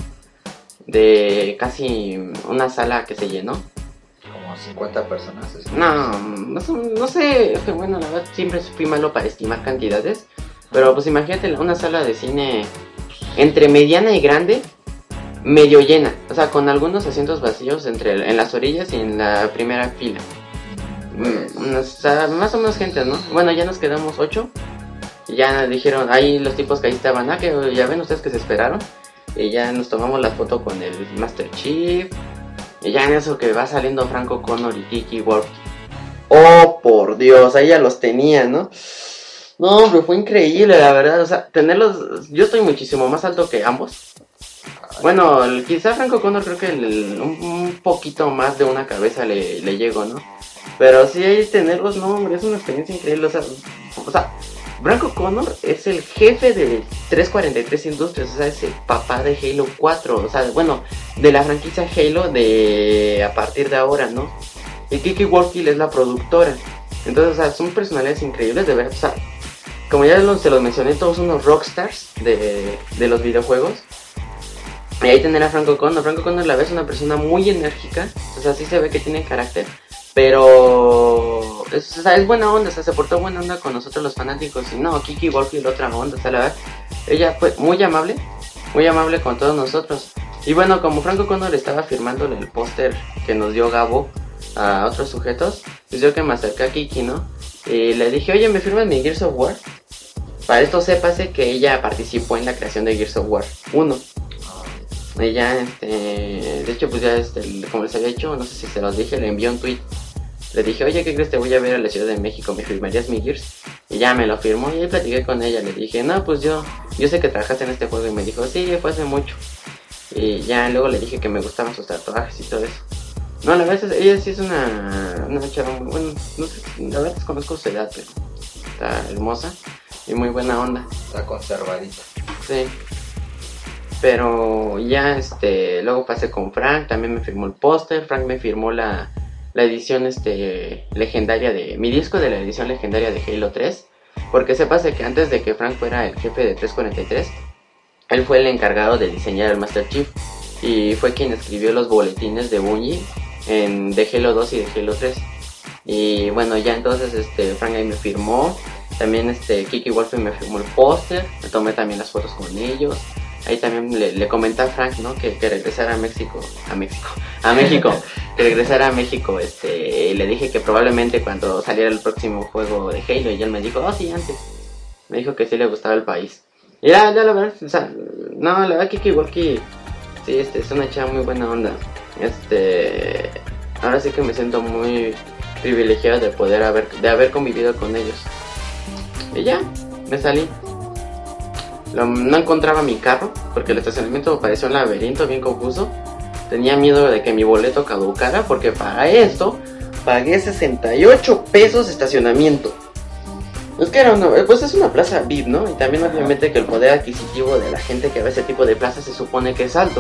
De casi una sala que se llenó. Como cincuenta personas. ¿Sí? No, no, no sé, es que bueno, la verdad siempre fui malo para estimar cantidades. Pero pues imagínate una sala de cine entre mediana y grande, medio llena. O sea, con algunos asientos vacíos entre en las orillas y en la primera fila. Mm, o sea, más o menos gente, ¿no? Bueno, ya nos quedamos ocho. Y ya dijeron, ahí los tipos que ahí estaban, ah, que ya ven ustedes que se esperaron. Y ya nos tomamos la foto con el Master Chief. Y ya en eso que va saliendo Frank O'Connor y Kiki Wolfkin. Oh, por Dios, ahí ya los tenía, ¿no? No, hombre, fue increíble, la verdad. O sea, tenerlos... Yo estoy muchísimo más alto que ambos. Bueno, el, quizá Frank O'Connor creo que el, un, un poquito más de una cabeza le, le llegó, ¿no? Pero sí, ahí tenerlos, no, hombre, es una experiencia increíble. O sea, o sea Frank O'Connor es el jefe de trescientos cuarenta y tres Industries, o sea, es el papá de Halo cuatro, o sea, bueno, de la franquicia Halo de a partir de ahora, ¿no? Y Kiki Wolfkin es la productora. Entonces, o sea, son personalidades increíbles, de verdad, o sea, como ya los, se los mencioné, todos unos rockstars de, de los videojuegos. Y ahí tener a Frank O'Connor. Frank O'Connor la vez es una persona muy enérgica, o sea, sí se ve que tiene carácter. Pero es, o sea, es buena onda, o sea, se portó buena onda con nosotros los fanáticos. Y no, Kiki Wolfkin la otra onda, o sea, la verdad, ella fue muy amable, muy amable con todos nosotros. Y bueno, como Frank O'Connor estaba firmándole el póster que nos dio Gabo a otros sujetos, pues yo que me acerqué a Kiki, ¿no? Y le dije, oye, ¿me firmas mi Gears of War? Para esto sépase que ella participó en la creación de Gears of War uno. Y ya, este, de hecho, pues ya, este, como les había dicho, no sé si se los dije, le envié un tweet. Le dije, oye, ¿qué crees? Te voy a ver a la Ciudad de México, ¿me firmarías mi Gears? Y ya me lo firmó y ahí platiqué con ella. Le dije, no, pues yo, yo sé que trabajaste en este juego. Y me dijo, sí, fue hace mucho. Y ya luego le dije que me gustaban sus tatuajes y todo eso. No, la verdad es ella sí es una, una chava muy, bueno, no sé, la verdad desconozco su edad, pero está hermosa y muy buena onda. Está conservadita. Sí. Pero ya, este, luego pasé con Frank, también me firmó el póster. Frank me firmó la, la edición, este, legendaria de, mi disco de la edición legendaria de Halo tres. Porque sepas que antes de que Frank fuera el jefe de trescientos cuarenta y tres, él fue el encargado de diseñar el Master Chief. Y fue quien escribió los boletines de Bungie en, de Halo dos y de Halo tres. Y bueno, ya entonces, este, Frank ahí me firmó. También, este, Kiki Wolfkin me firmó el póster. Me tomé también las fotos con ellos. Ahí también le, le comenté a Frank, ¿no? Que, que regresara a México, a México, a México, que regresara a México, este, y le dije que probablemente cuando saliera el próximo juego de Halo, y él me dijo, oh sí, antes, me dijo que sí le gustaba el país, y ya, ya la verdad, o sea, no, la verdad Kiki Wolfkin, sí, este, es una chava muy buena onda, este, ahora sí que me siento muy privilegiado de poder haber, de haber convivido con ellos, y ya, me salí. No encontraba mi carro porque el estacionamiento parecía un laberinto bien confuso. Tenía miedo de que mi boleto caducara porque para esto pagué sesenta y ocho pesos de estacionamiento. Es que era una, pues es una plaza V I P, ¿no? Y también obviamente que el poder adquisitivo de la gente que va a ese tipo de plazas se supone que es alto.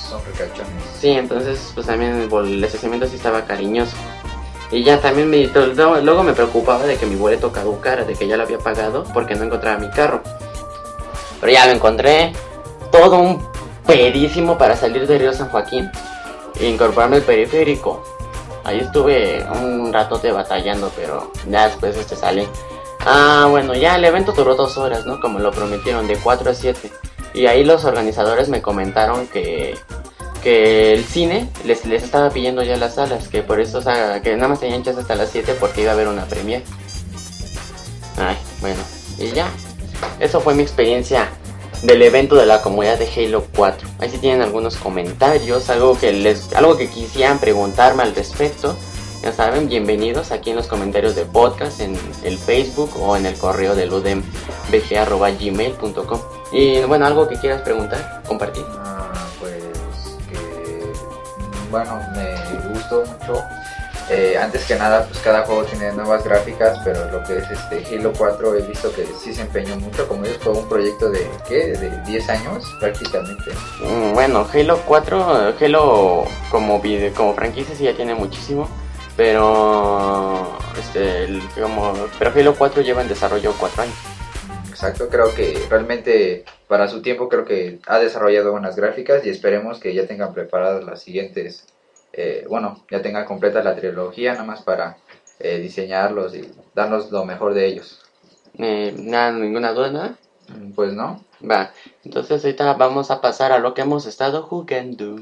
son ricachones. Sí, entonces pues también el, bol- el estacionamiento sí estaba cariñoso. Y ya también me, to- luego me preocupaba de que mi boleto caducara, de que ya lo había pagado porque no encontraba mi carro. Pero ya lo encontré, todo un pedísimo para salir de Río San Joaquín e incorporarme al periférico. Ahí estuve un ratote batallando, pero ya después este sale. Ah, bueno, ya el evento duró dos horas, ¿no? Como lo prometieron, de cuatro a siete. Y ahí los organizadores me comentaron que, que el cine les, les estaba pidiendo ya las salas, que por eso, o sea, que nada más tenían chance hasta las siete porque iba a haber una premiere. Ay, bueno, y ya. Eso fue mi experiencia del evento de la comunidad de Halo cuatro. Ahí si tienen algunos comentarios, algo que les, algo que quisieran preguntarme al respecto, ya saben, bienvenidos aquí en los comentarios de podcast, en el Facebook o en el correo del udem b g arroba gmail punto com. Y bueno, algo que quieras preguntar, compartir. Ah, pues que bueno, me gustó mucho. Eh, antes que nada, pues cada juego tiene nuevas gráficas, pero lo que es este Halo cuatro he visto que sí se empeñó mucho. Como ellos fue un proyecto de ¿qué? De diez años prácticamente. Mm, bueno, Halo cuatro, Halo como video, como franquicia sí ya tiene muchísimo, pero este el, como pero Halo cuatro lleva en desarrollo cuatro años. Exacto, creo que realmente para su tiempo creo que ha desarrollado buenas gráficas y esperemos que ya tengan preparadas las siguientes. Eh, bueno, ya tenga completa la trilogía, nada más para eh, diseñarlos y darnos lo mejor de ellos. Eh, nada, ninguna duda, nada. Pues no. Va, entonces ahorita vamos a pasar a lo que hemos estado jugando.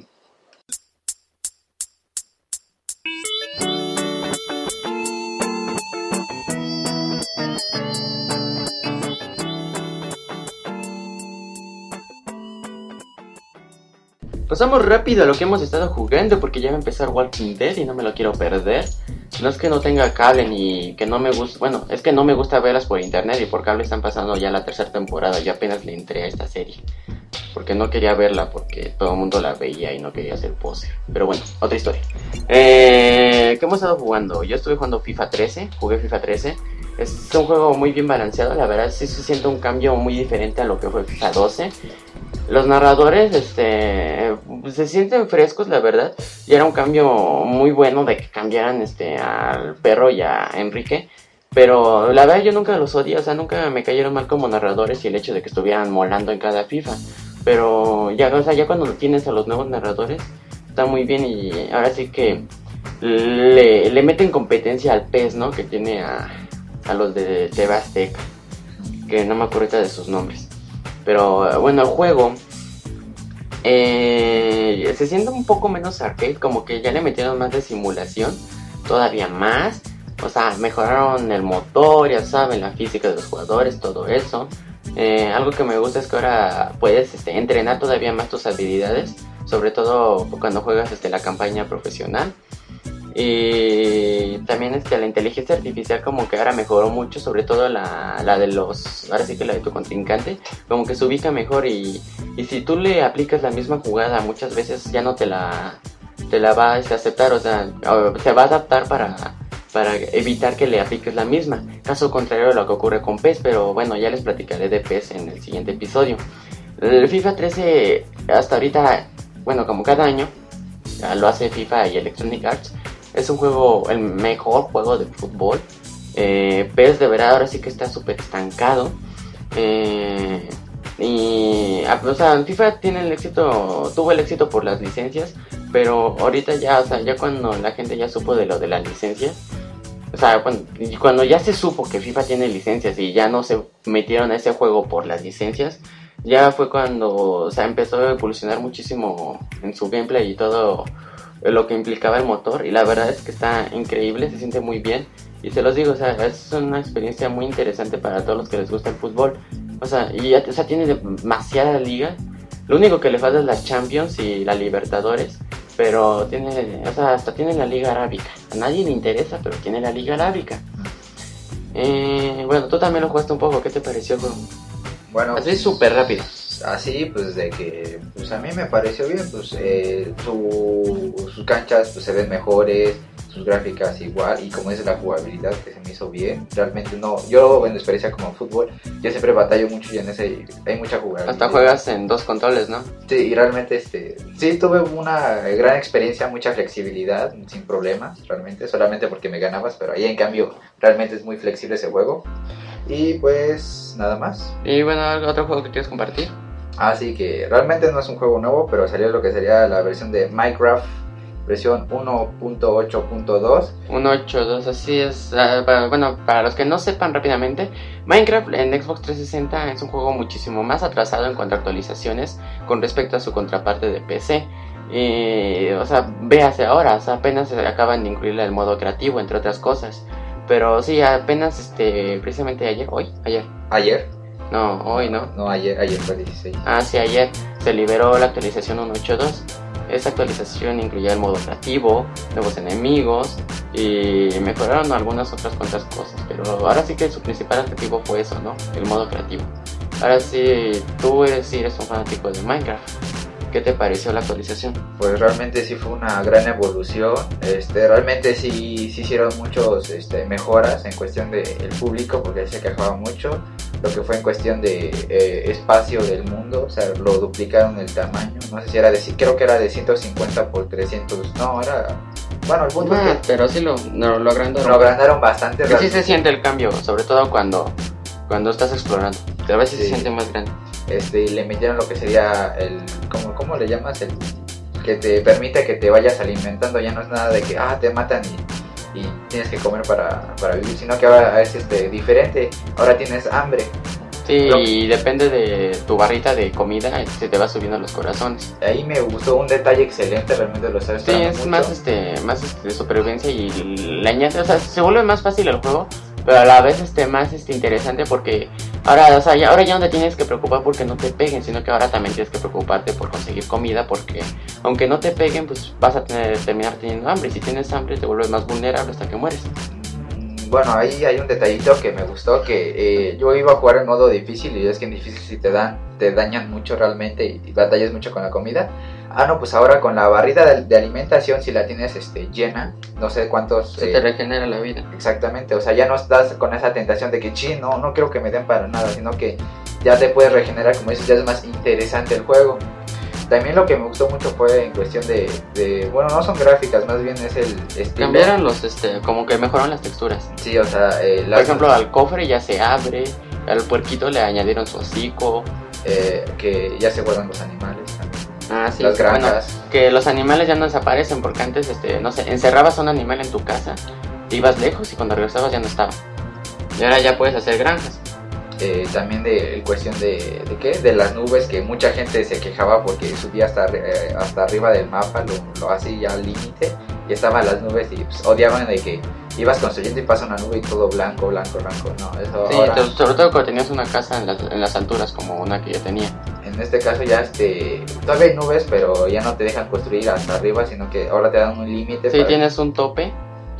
Pasamos rápido a lo que hemos estado jugando porque ya va a empezar Walking Dead y no me lo quiero perder. No es que no tenga cable ni que no me gusta, bueno, es que no me gusta verlas por internet y por cable están pasando ya la tercera temporada. Yo apenas le entré a esta serie porque no quería verla porque todo el mundo la veía y no quería ser poser. Pero bueno, otra historia. Eh, ¿Qué hemos estado jugando? Yo estuve jugando FIFA trece, jugué FIFA trece. Es un juego muy bien balanceado, la verdad sí se siente un cambio muy diferente a lo que fue FIFA doce. Los narradores este se sienten frescos, la verdad. Y era un cambio muy bueno de que cambiaran este al perro y a Enrique. Pero la verdad yo nunca los odié, o sea, nunca me cayeron mal como narradores y el hecho de que estuvieran molando en cada FIFA. Pero ya, o sea, ya cuando tienes a los nuevos narradores, está muy bien y ahora sí que le, le meten competencia al P E S, ¿no? Que tiene a, a los de T V Azteca, que no me acuerdo ahorita de sus nombres. Pero bueno, el juego eh, se siente un poco menos arcade, como que ya le metieron más de simulación, todavía más. O sea, mejoraron el motor, ya saben, la física de los jugadores, todo eso. Eh, algo que me gusta es que ahora puedes este, entrenar todavía más tus habilidades, sobre todo cuando juegas este, la campaña profesional. Y también este, la inteligencia artificial como que ahora mejoró mucho, sobre todo la, la de los, ahora sí que la de tu contrincante, como que se ubica mejor y, y si tú le aplicas la misma jugada muchas veces ya no te la, te la va a este, aceptar, o sea, se va a adaptar para, para evitar que le apliques la misma, caso contrario a lo que ocurre con P E S, pero bueno, ya les platicaré de P E S en el siguiente episodio. El FIFA trece hasta ahorita, bueno, como cada año, lo hace FIFA y Electronic Arts. Es un juego, el mejor juego de fútbol. Eh, P E S de verdad ahora sí que está súper estancado. Eh, y, o sea, FIFA tiene el éxito, tuvo el éxito por las licencias, pero ahorita ya, o sea, ya cuando la gente ya supo de lo de las licencias, o sea, cuando, cuando ya se supo que FIFA tiene licencias y ya no se metieron a ese juego por las licencias, ya fue cuando, o sea, empezó a evolucionar muchísimo en su gameplay y todo lo que implicaba el motor, y la verdad es que está increíble, se siente muy bien y se los digo, o sea, es una experiencia muy interesante para todos los que les gusta el fútbol, o sea, y ya, o sea, tiene demasiada liga, lo único que le falta es la Champions y la Libertadores, pero tiene, o sea, hasta tiene la Liga Arábica, a nadie le interesa, pero tiene la Liga Arábica. Eh, bueno, tú también lo jugaste un poco, ¿qué te pareció, bro? Bueno, así súper rápido. Así pues de que pues a mí me pareció bien, pues eh, su, sus canchas pues se ven mejores, sus gráficas igual, y como dice la jugabilidad que se me hizo bien, realmente no, yo en experiencia como fútbol, yo siempre batallo mucho y en ese hay mucha jugabilidad. Hasta juegas en dos controles, ¿no? Sí, y realmente este sí tuve una gran experiencia, mucha flexibilidad, sin problemas, realmente, solamente porque me ganabas, pero ahí en cambio realmente es muy flexible ese juego. Y pues nada más. Y bueno, ¿otro juego que quieres compartir? Así que realmente no es un juego nuevo, pero salió lo que sería la versión de Minecraft, versión uno punto ocho punto dos. uno punto ocho punto dos, así es. Uh, para, bueno, para los que no sepan rápidamente, Minecraft en Xbox trescientos sesenta es un juego muchísimo más atrasado en cuanto a actualizaciones con respecto a su contraparte de P C. Y, o sea, véase ahora, o sea, apenas se acaban de incluirle el modo creativo, entre otras cosas. Pero sí, apenas, este, precisamente ayer, hoy, ayer. ¿Ayer? No, hoy no. No, ayer, ayer fue dieciséis. Ah, sí, ayer se liberó la actualización uno punto ocho punto dos. Esta actualización incluía el modo creativo, nuevos enemigos y mejoraron algunas otras cuantas cosas. Pero ahora sí que su principal objetivo fue eso, ¿no? El modo creativo. Ahora sí, tú eres, sí eres un fanático de Minecraft. ¿Qué te pareció la actualización? Pues realmente sí fue una gran evolución. Este, realmente sí, sí hicieron muchos este, mejoras en cuestión del de público, porque se quejaba mucho. Lo que fue en cuestión de eh, espacio del mundo, o sea, lo duplicaron el tamaño. No sé si era de, creo que era de ciento cincuenta por trescientos. No, era, bueno, el punto ah, es que pero sí lo, no, lo agrandaron. Lo agrandaron bastante. Sí se siente el cambio, sobre todo cuando, cuando estás explorando. A veces sí se siente más grande. Este, y le metieron lo que sería el, ¿cómo, cómo le llamas? El que te permite que te vayas alimentando. Ya no es nada de que, ah, te matan y, y tienes que comer para, para vivir, sino que ahora es este, diferente. Ahora tienes hambre. Sí, Pero, y depende de tu barrita de comida, se te va subiendo los corazones. Ahí me gustó un detalle excelente, realmente lo estaba esperando Sí, es mucho. más este, más este, de supervivencia y le añade, o sea, se vuelve más fácil el juego, pero a la vez este más este interesante porque ahora, o sea, ya, ahora ya no te tienes que preocupar porque no te peguen, sino que ahora también tienes que preocuparte por conseguir comida, porque aunque no te peguen, pues vas a tener, terminar teniendo hambre, y si tienes hambre te vuelves más vulnerable hasta que mueres. Bueno, ahí hay un detallito que me gustó, que eh, yo iba a jugar en modo difícil, y es que en difícil si te dan, te dañan mucho realmente y, y batallas mucho con la comida. Ah, no, pues ahora con la barrita de, de alimentación, si la tienes este, llena, no sé cuántos... Se eh, te regenera la vida. Exactamente, o sea, ya no estás con esa tentación de que, ching, no, no quiero que me den para nada, sino que ya te puedes regenerar, como dices, ya es más interesante el juego. También lo que me gustó mucho fue en cuestión de, de bueno, no son gráficas, más bien es el estilo. Cambiaron los, este, como que mejoraron las texturas. Sí, o sea, eh, las... Por ejemplo, al cofre ya se abre, al puerquito le añadieron su hocico. Eh, que ya se guardan los animales también. Ah, sí, las granjas. Bueno, que los animales ya no desaparecen porque antes, este, no sé, encerrabas a un animal en tu casa, te ibas lejos y cuando regresabas ya no estaba. Y ahora ya puedes hacer granjas. Eh, también de el cuestión de, de qué, de las nubes, que mucha gente se quejaba porque subía hasta, eh, hasta arriba del mapa, lo, lo hacía al límite y estaban las nubes y pues, odiaban de que ibas construyendo y pasa una nube y todo blanco, blanco, blanco. No, eso sí, ahora, te, sobre todo cuando tenías una casa en las, en las alturas como una que yo tenía. En este caso ya este, todavía hay nubes, pero ya no te dejan construir hasta arriba, sino que ahora te dan un límite. Sí, para... tienes un tope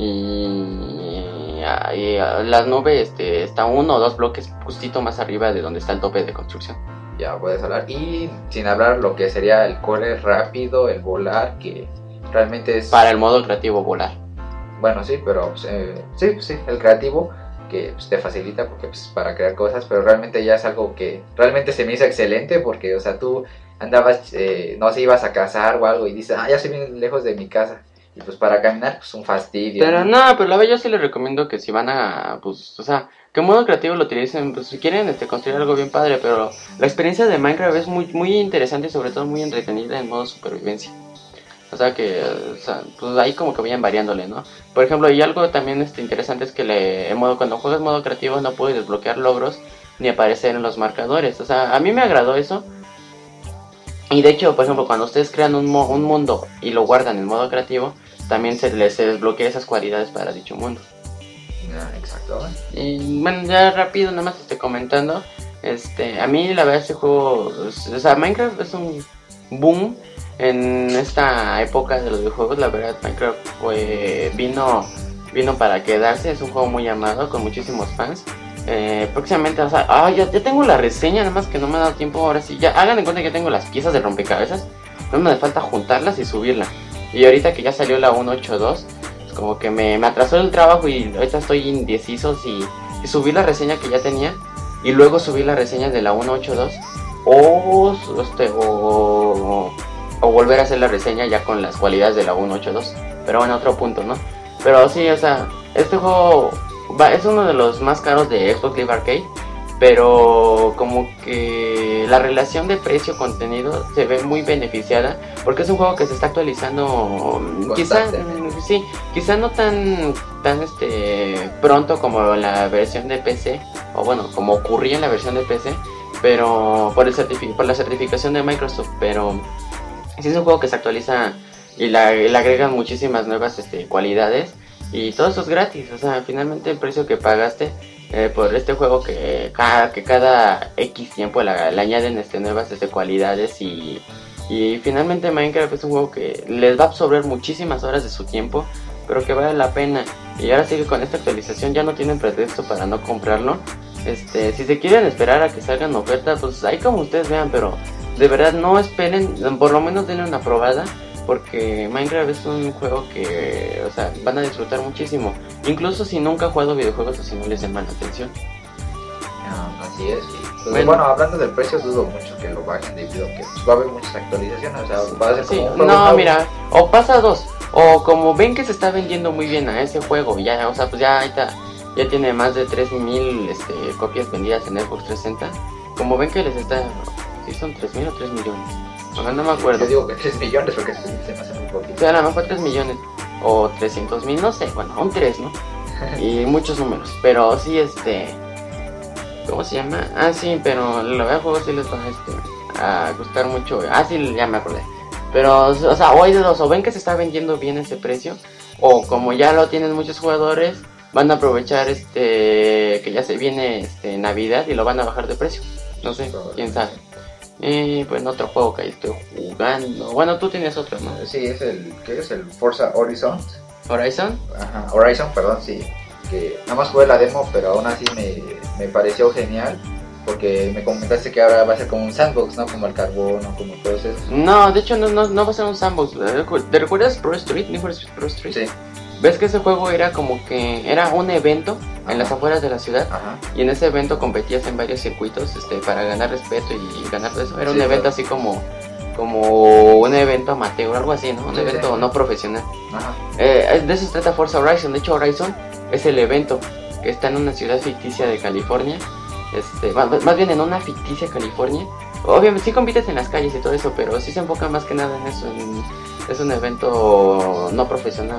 y, y la nube este, está uno o dos bloques justito más arriba de donde está el tope de construcción. Ya puedes hablar, y sin hablar lo que sería el correr rápido, el volar, que realmente es... Para el modo creativo, volar. Bueno, sí, pero pues, eh, sí, pues, sí, el creativo, que pues, te facilita porque pues, para crear cosas, pero realmente ya es algo que realmente se me hizo excelente, porque, o sea, tú andabas, eh, no sé, ibas a cazar o algo y dices, ah, ya estoy bien lejos de mi casa. Y pues para caminar, pues un fastidio. Pero no, pero la verdad yo sí les recomiendo que si van a, pues, o sea, que en modo creativo lo utilicen, pues si quieren este, construir algo bien padre, pero la experiencia de Minecraft es muy, muy interesante y sobre todo muy entretenida en modo supervivencia. O sea que, o sea, pues ahí como que vayan variándole, ¿no? Por ejemplo, y algo también este, interesante es que le, en modo, cuando juegas modo creativo no puedes desbloquear logros ni aparecer en los marcadores. O sea, a mí me agradó eso. Y de hecho, por ejemplo, cuando ustedes crean un, mo- un mundo y lo guardan en modo creativo, también se les se desbloquea esas cualidades para dicho mundo. Ya, exacto. Y bueno, ya rápido, nada más estoy comentando. Este, a mí la verdad este juego, o sea, Minecraft es un boom en esta época de los videojuegos. La verdad, Minecraft fue, vino, vino para quedarse. Es un juego muy amado, con muchísimos fans. Eh, próximamente, o sea, ah, ya, ya tengo la reseña, nada más que no me ha dado tiempo. Ahora sí, ya hagan en cuenta que tengo las piezas de rompecabezas. No me falta juntarlas y subirla. Y ahorita que ya salió la uno punto ocho punto dos, pues como que me, me atrasó el trabajo y ahorita estoy indeciso si, si subí la reseña que ya tenía y luego subí la reseña de la uno punto ocho punto dos o, este, o, o volver a hacer la reseña ya con las cualidades de la uno punto ocho punto dos. Pero bueno, otro punto, ¿no? Pero sí, o sea, este juego va, es uno de los más caros de Xbox Live Arcade. Pero como que la relación de precio-contenido se ve muy beneficiada porque es un juego que se está actualizando, quizá, sí, quizá no tan tan este pronto como la versión de P C, o bueno, como ocurría en la versión de P C, pero por el certific- por la certificación de Microsoft, pero sí es un juego que se actualiza y la, le agregan muchísimas nuevas este, cualidades y todo eso es gratis, o sea, finalmente el precio que pagaste Eh, por este juego que cada, que cada X tiempo la, le añaden este, nuevas este, cualidades y, y finalmente Minecraft es un juego que les va a absorber muchísimas horas de su tiempo, pero que vale la pena. Y ahora sí que con esta actualización ya no tienen pretexto para no comprarlo. Este, si se quieren esperar a que salgan ofertas, pues ahí como ustedes vean, pero de verdad no esperen, por lo menos denle una probada. Porque Minecraft es un juego que, o sea, van a disfrutar muchísimo. Incluso si nunca han jugado videojuegos o si no les llaman la atención. No, así es. Pues, bueno. bueno, hablando del precio, dudo mucho que lo bajen debido a que pues, va a haber muchas actualizaciones. O sea, va a ser como sí, un juego no, nuevo. mira, o pasa dos. O como ven que se está vendiendo muy bien a ese juego, ya, o sea, pues ya ahorita ya tiene más de tres mil este, copias vendidas en Xbox trescientos sesenta. Como ven que les está, ¿sí son tres mil o tres millones? No, no me acuerdo. Yo digo que tres millones porque se me hace muy poquito. O sea, a lo mejor tres millones o trescientos mil, no sé, bueno, un tres, ¿no? Y muchos números, pero sí, este, ¿cómo se llama? Ah, sí, pero la verdad juego sí les va este, a gustar mucho. Ah, sí, ya me acordé. Pero, o sea, o hay de dos, o ven que se está vendiendo bien ese precio, o como ya lo tienen muchos jugadores, van a aprovechar este que ya se viene este Navidad y lo van a bajar de precio. No sé, quién sabe. Y pues otro juego que ahí estoy jugando. Bueno, tú tienes otro, ¿no? Sí, es el, ¿qué es? El Forza Horizon. ¿Horizon? Ajá, Horizon, perdón, sí. Que nada más jugué la demo, pero aún así me, me pareció genial. Porque me comentaste que ahora va a ser como un sandbox, ¿no? Como el carbono, como todo eso. No, de hecho no, no, no va a ser un sandbox. ¿Te recuerdas Pro Street? ¿Need for Speed Pro Street? Sí. ¿Ves que ese juego era como que era un evento en las afueras de la ciudad? Ajá. Y en ese evento competías en varios circuitos este, para ganar respeto y ganar todo eso. Era un Sí, evento claro. así como como un evento amateur, algo así, ¿no? Un Sí, evento sí. no profesional. Ajá. Eh, de eso se trata Forza Horizon. De hecho, Horizon es el evento que está en una ciudad ficticia de California. Este, más, más bien en una ficticia California. Obviamente sí compites en las calles y todo eso, pero sí se enfoca más que nada en eso. En, es un evento no profesional.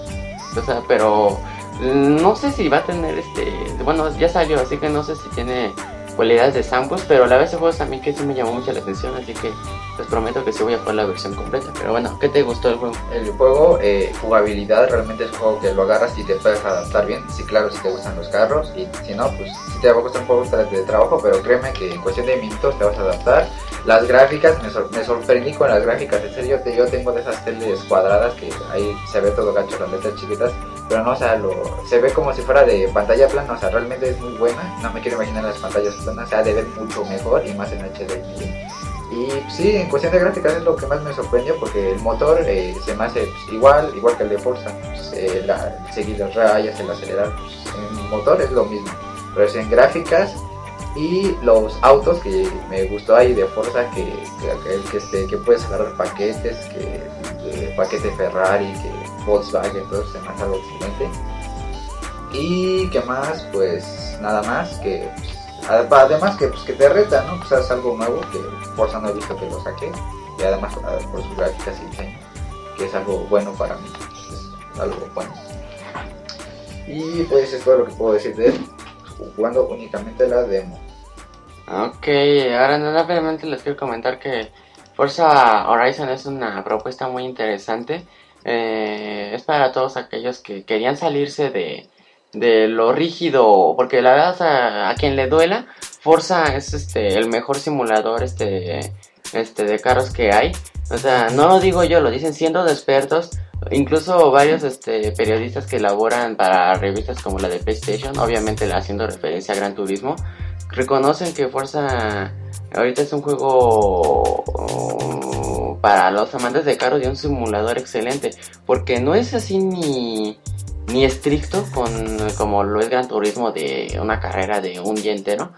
O sea, pero no sé si va a tener este... Bueno, ya salió, así que no sé si tiene cualidades de sandbox, pero a la vez ese juego también que sí me llamó mucho la atención, así que les prometo que sí voy a jugar la versión completa. Pero bueno, ¿qué te gustó del juego? El juego, eh, jugabilidad, realmente es un juego que lo agarras y te puedes adaptar bien. Sí, claro, si te gustan los carros, y si no, pues si te va a costar un poco de trabajo, pero créeme que en cuestión de minutos te vas a adaptar. Las gráficas, me, sor- me sorprendí con las gráficas, en serio, te- yo tengo de esas teles cuadradas que ahí se ve todo gacho, las letras chiquitas, pero no, o sea, lo, se ve como si fuera de pantalla plana, o sea, realmente es muy buena. No me quiero imaginar las pantallas planas, o sea, de ver mucho mejor y más en H D. Y sí, en cuestión de gráficas es lo que más me sorprendió, porque el motor eh, se me hace pues, igual, igual que el de Forza, pues, eh, la, seguir las rayas, el acelerar, pues, en el motor es lo mismo, pero es en gráficas. Y los autos que me gustó ahí de Forza, que, que, que, este, que puedes agarrar paquetes, que eh, paquete Ferrari, que Volkswagen, todo eso se me hace algo excelente. Y que más, pues nada más, que pues, además que, pues, que te reta, ¿no? Pues es algo nuevo que Forza no he visto que lo saque, y además por sus gráficas y diseño, que es algo bueno para mí, es algo bueno. Y pues es todo lo que puedo decir de él, jugando únicamente la demo. Ok, ahora no, rápidamente les quiero comentar que Forza Horizon es una propuesta muy interesante. Eh, es para todos aquellos que querían salirse de, de lo rígido, porque la verdad, o sea, a quien le duela, Forza es este el mejor simulador este este de carros que hay. O sea, no lo digo yo, lo dicen cientos de expertos, incluso varios este periodistas que elaboran para revistas como la de PlayStation, obviamente haciendo referencia a Gran Turismo, reconocen que Forza ahorita es un juego uh, para los amantes de carros y un simulador excelente, porque no es así ni ni estricto con como lo es Gran Turismo de una carrera de un día entero,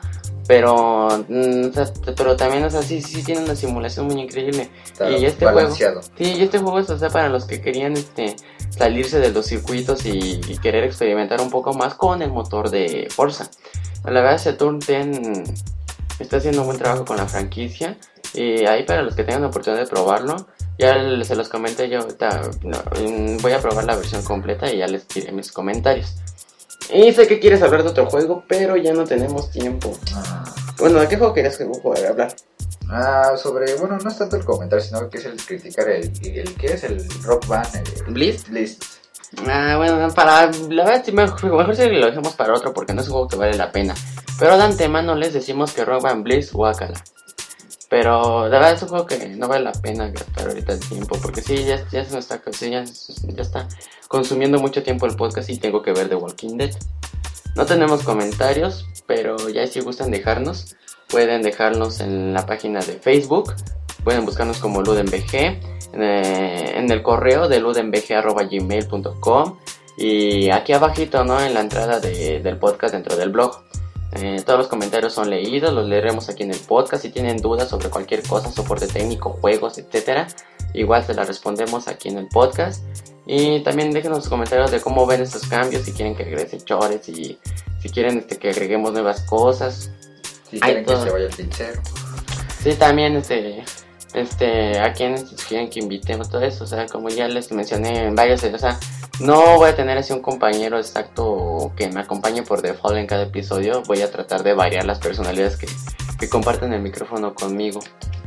Pero, mm, o sea, pero también, o sea, sí, sí tiene una simulación muy increíble. Está y este balanceado. juego, sí, y este juego es, o sea, para los que querían este salirse de los circuitos y, y querer experimentar un poco más con el motor de Forza. La verdad, Saturn ten está haciendo un buen trabajo con la franquicia. Y ahí para los que tengan la oportunidad de probarlo, ya se los comenté yo ahorita, no, voy a probar la versión completa y ya les diré mis comentarios. Y sé que quieres hablar de otro juego, pero ya no tenemos tiempo. Ah. Bueno, ¿de qué juego querías que jugar, hablar? Ah, sobre, bueno, no es tanto el comentario, sino que es el criticar el, el, el ¿qué es? El Rock Band. El, ¿Blitz? Blitz. Ah, bueno, para, la verdad, sí, mejor, mejor si lo dejamos para otro porque no es un juego que vale la pena. Pero de antemano les decimos que Rock Band Blitz, guácala. Pero la verdad es un juego que no vale la pena gastar ahorita el tiempo, porque sí, ya, ya se nos está, sí, ya, ya está consumiendo mucho tiempo el podcast y tengo que ver The Walking Dead. No tenemos comentarios, pero ya si gustan dejarnos, pueden dejarnos en la página de Facebook, pueden buscarnos como LudenBG, eh, en el correo de ludenbg arroba gmail punto com y aquí abajito, ¿no? En la entrada de, del podcast dentro del blog. Eh, todos los comentarios son leídos, los leeremos aquí en el podcast. Si tienen dudas sobre cualquier cosa, soporte técnico, juegos, etcétera, igual se las respondemos aquí en el podcast. Y también déjenos sus comentarios de cómo ven estos cambios, si quieren que regrese Chores, y si quieren este, que agreguemos nuevas cosas. Si quieren que se vaya el pinchero. Sí, también este, este, a quienes quieren que invitemos, todo eso. O sea, como ya les mencioné en varios, o sea, no voy a tener así un compañero exacto que me acompañe por default en cada episodio. Voy a tratar de variar las personalidades que, que comparten el micrófono conmigo.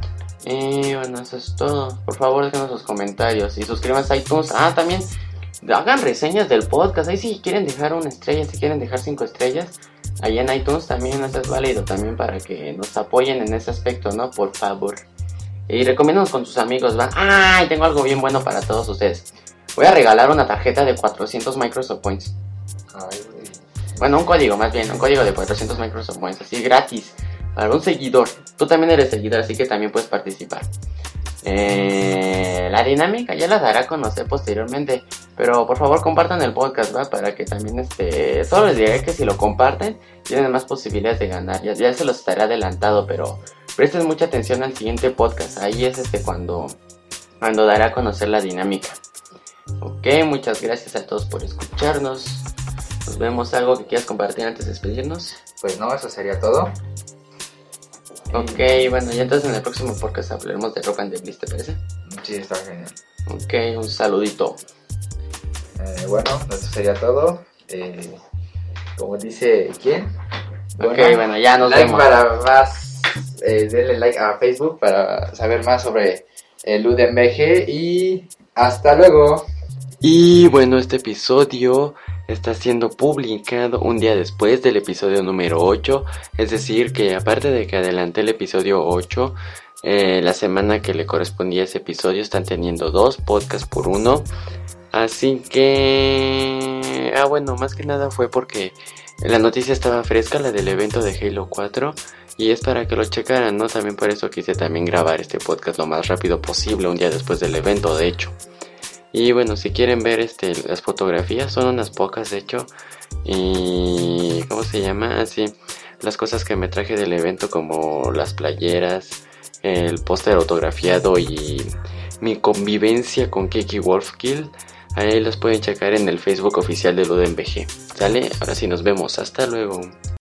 Y bueno, eso es todo. Por favor, déjenos sus comentarios y suscríbanse a iTunes. Ah, también hagan reseñas del podcast. Ahí si quieren dejar una estrella, si quieren dejar cinco estrellas, ahí en iTunes también eso es válido también para que nos apoyen en ese aspecto, ¿no? Por favor. Y recomiéndanos con tus amigos, ¿va? ¡Ay! Tengo algo bien bueno para todos ustedes. Voy a regalar una tarjeta de cuatrocientos Microsoft Points. Ay, güey. Bueno, un código más bien, un código de cuatrocientos Microsoft Points, así gratis, para un seguidor. Tú también eres seguidor, así que también puedes participar. Eh, la dinámica ya la dará a conocer posteriormente, pero por favor compartan el podcast, ¿va? Para que también, este, solo les diré que si lo comparten, tienen más posibilidades de ganar. Ya, ya se los estaré adelantado, pero presten mucha atención al siguiente podcast. Ahí es este cuando, cuando dará a conocer la dinámica. Ok, muchas gracias a todos por escucharnos. Nos vemos. ¿Algo que quieras compartir antes de despedirnos? Pues no, eso sería todo. Ok, bueno, y entonces en el próximo podcast hablaremos de Rock and Blitz, ¿te parece? Sí, está genial. Ok, un saludito. Eh, bueno, eso sería todo. Eh, como dice, ¿quién? Bueno, ok, bueno, ya nos like vemos. Para más, eh, denle like a Facebook para saber más sobre el LudenBG y hasta luego. Y bueno, este episodio está siendo publicado un día después del episodio número ocho. Es decir, que aparte de que adelanté el episodio ocho, eh, la semana que le correspondía a ese episodio están teniendo dos podcasts por uno. Así que... Ah, bueno, más que nada fue porque la noticia estaba fresca, la del evento de Halo cuatro. Y es para que lo checaran, ¿no? También por eso quise también grabar este podcast lo más rápido posible, un día después del evento, de hecho. Y bueno, si quieren ver este las fotografías, son unas pocas de hecho. Y... ¿cómo se llama? Así, las cosas que me traje del evento, como las playeras, el póster autografiado y mi convivencia con Kiki Wolfkill. Ahí los pueden checar en el Facebook oficial de LudenBG. ¿Sale? Ahora sí nos vemos. Hasta luego.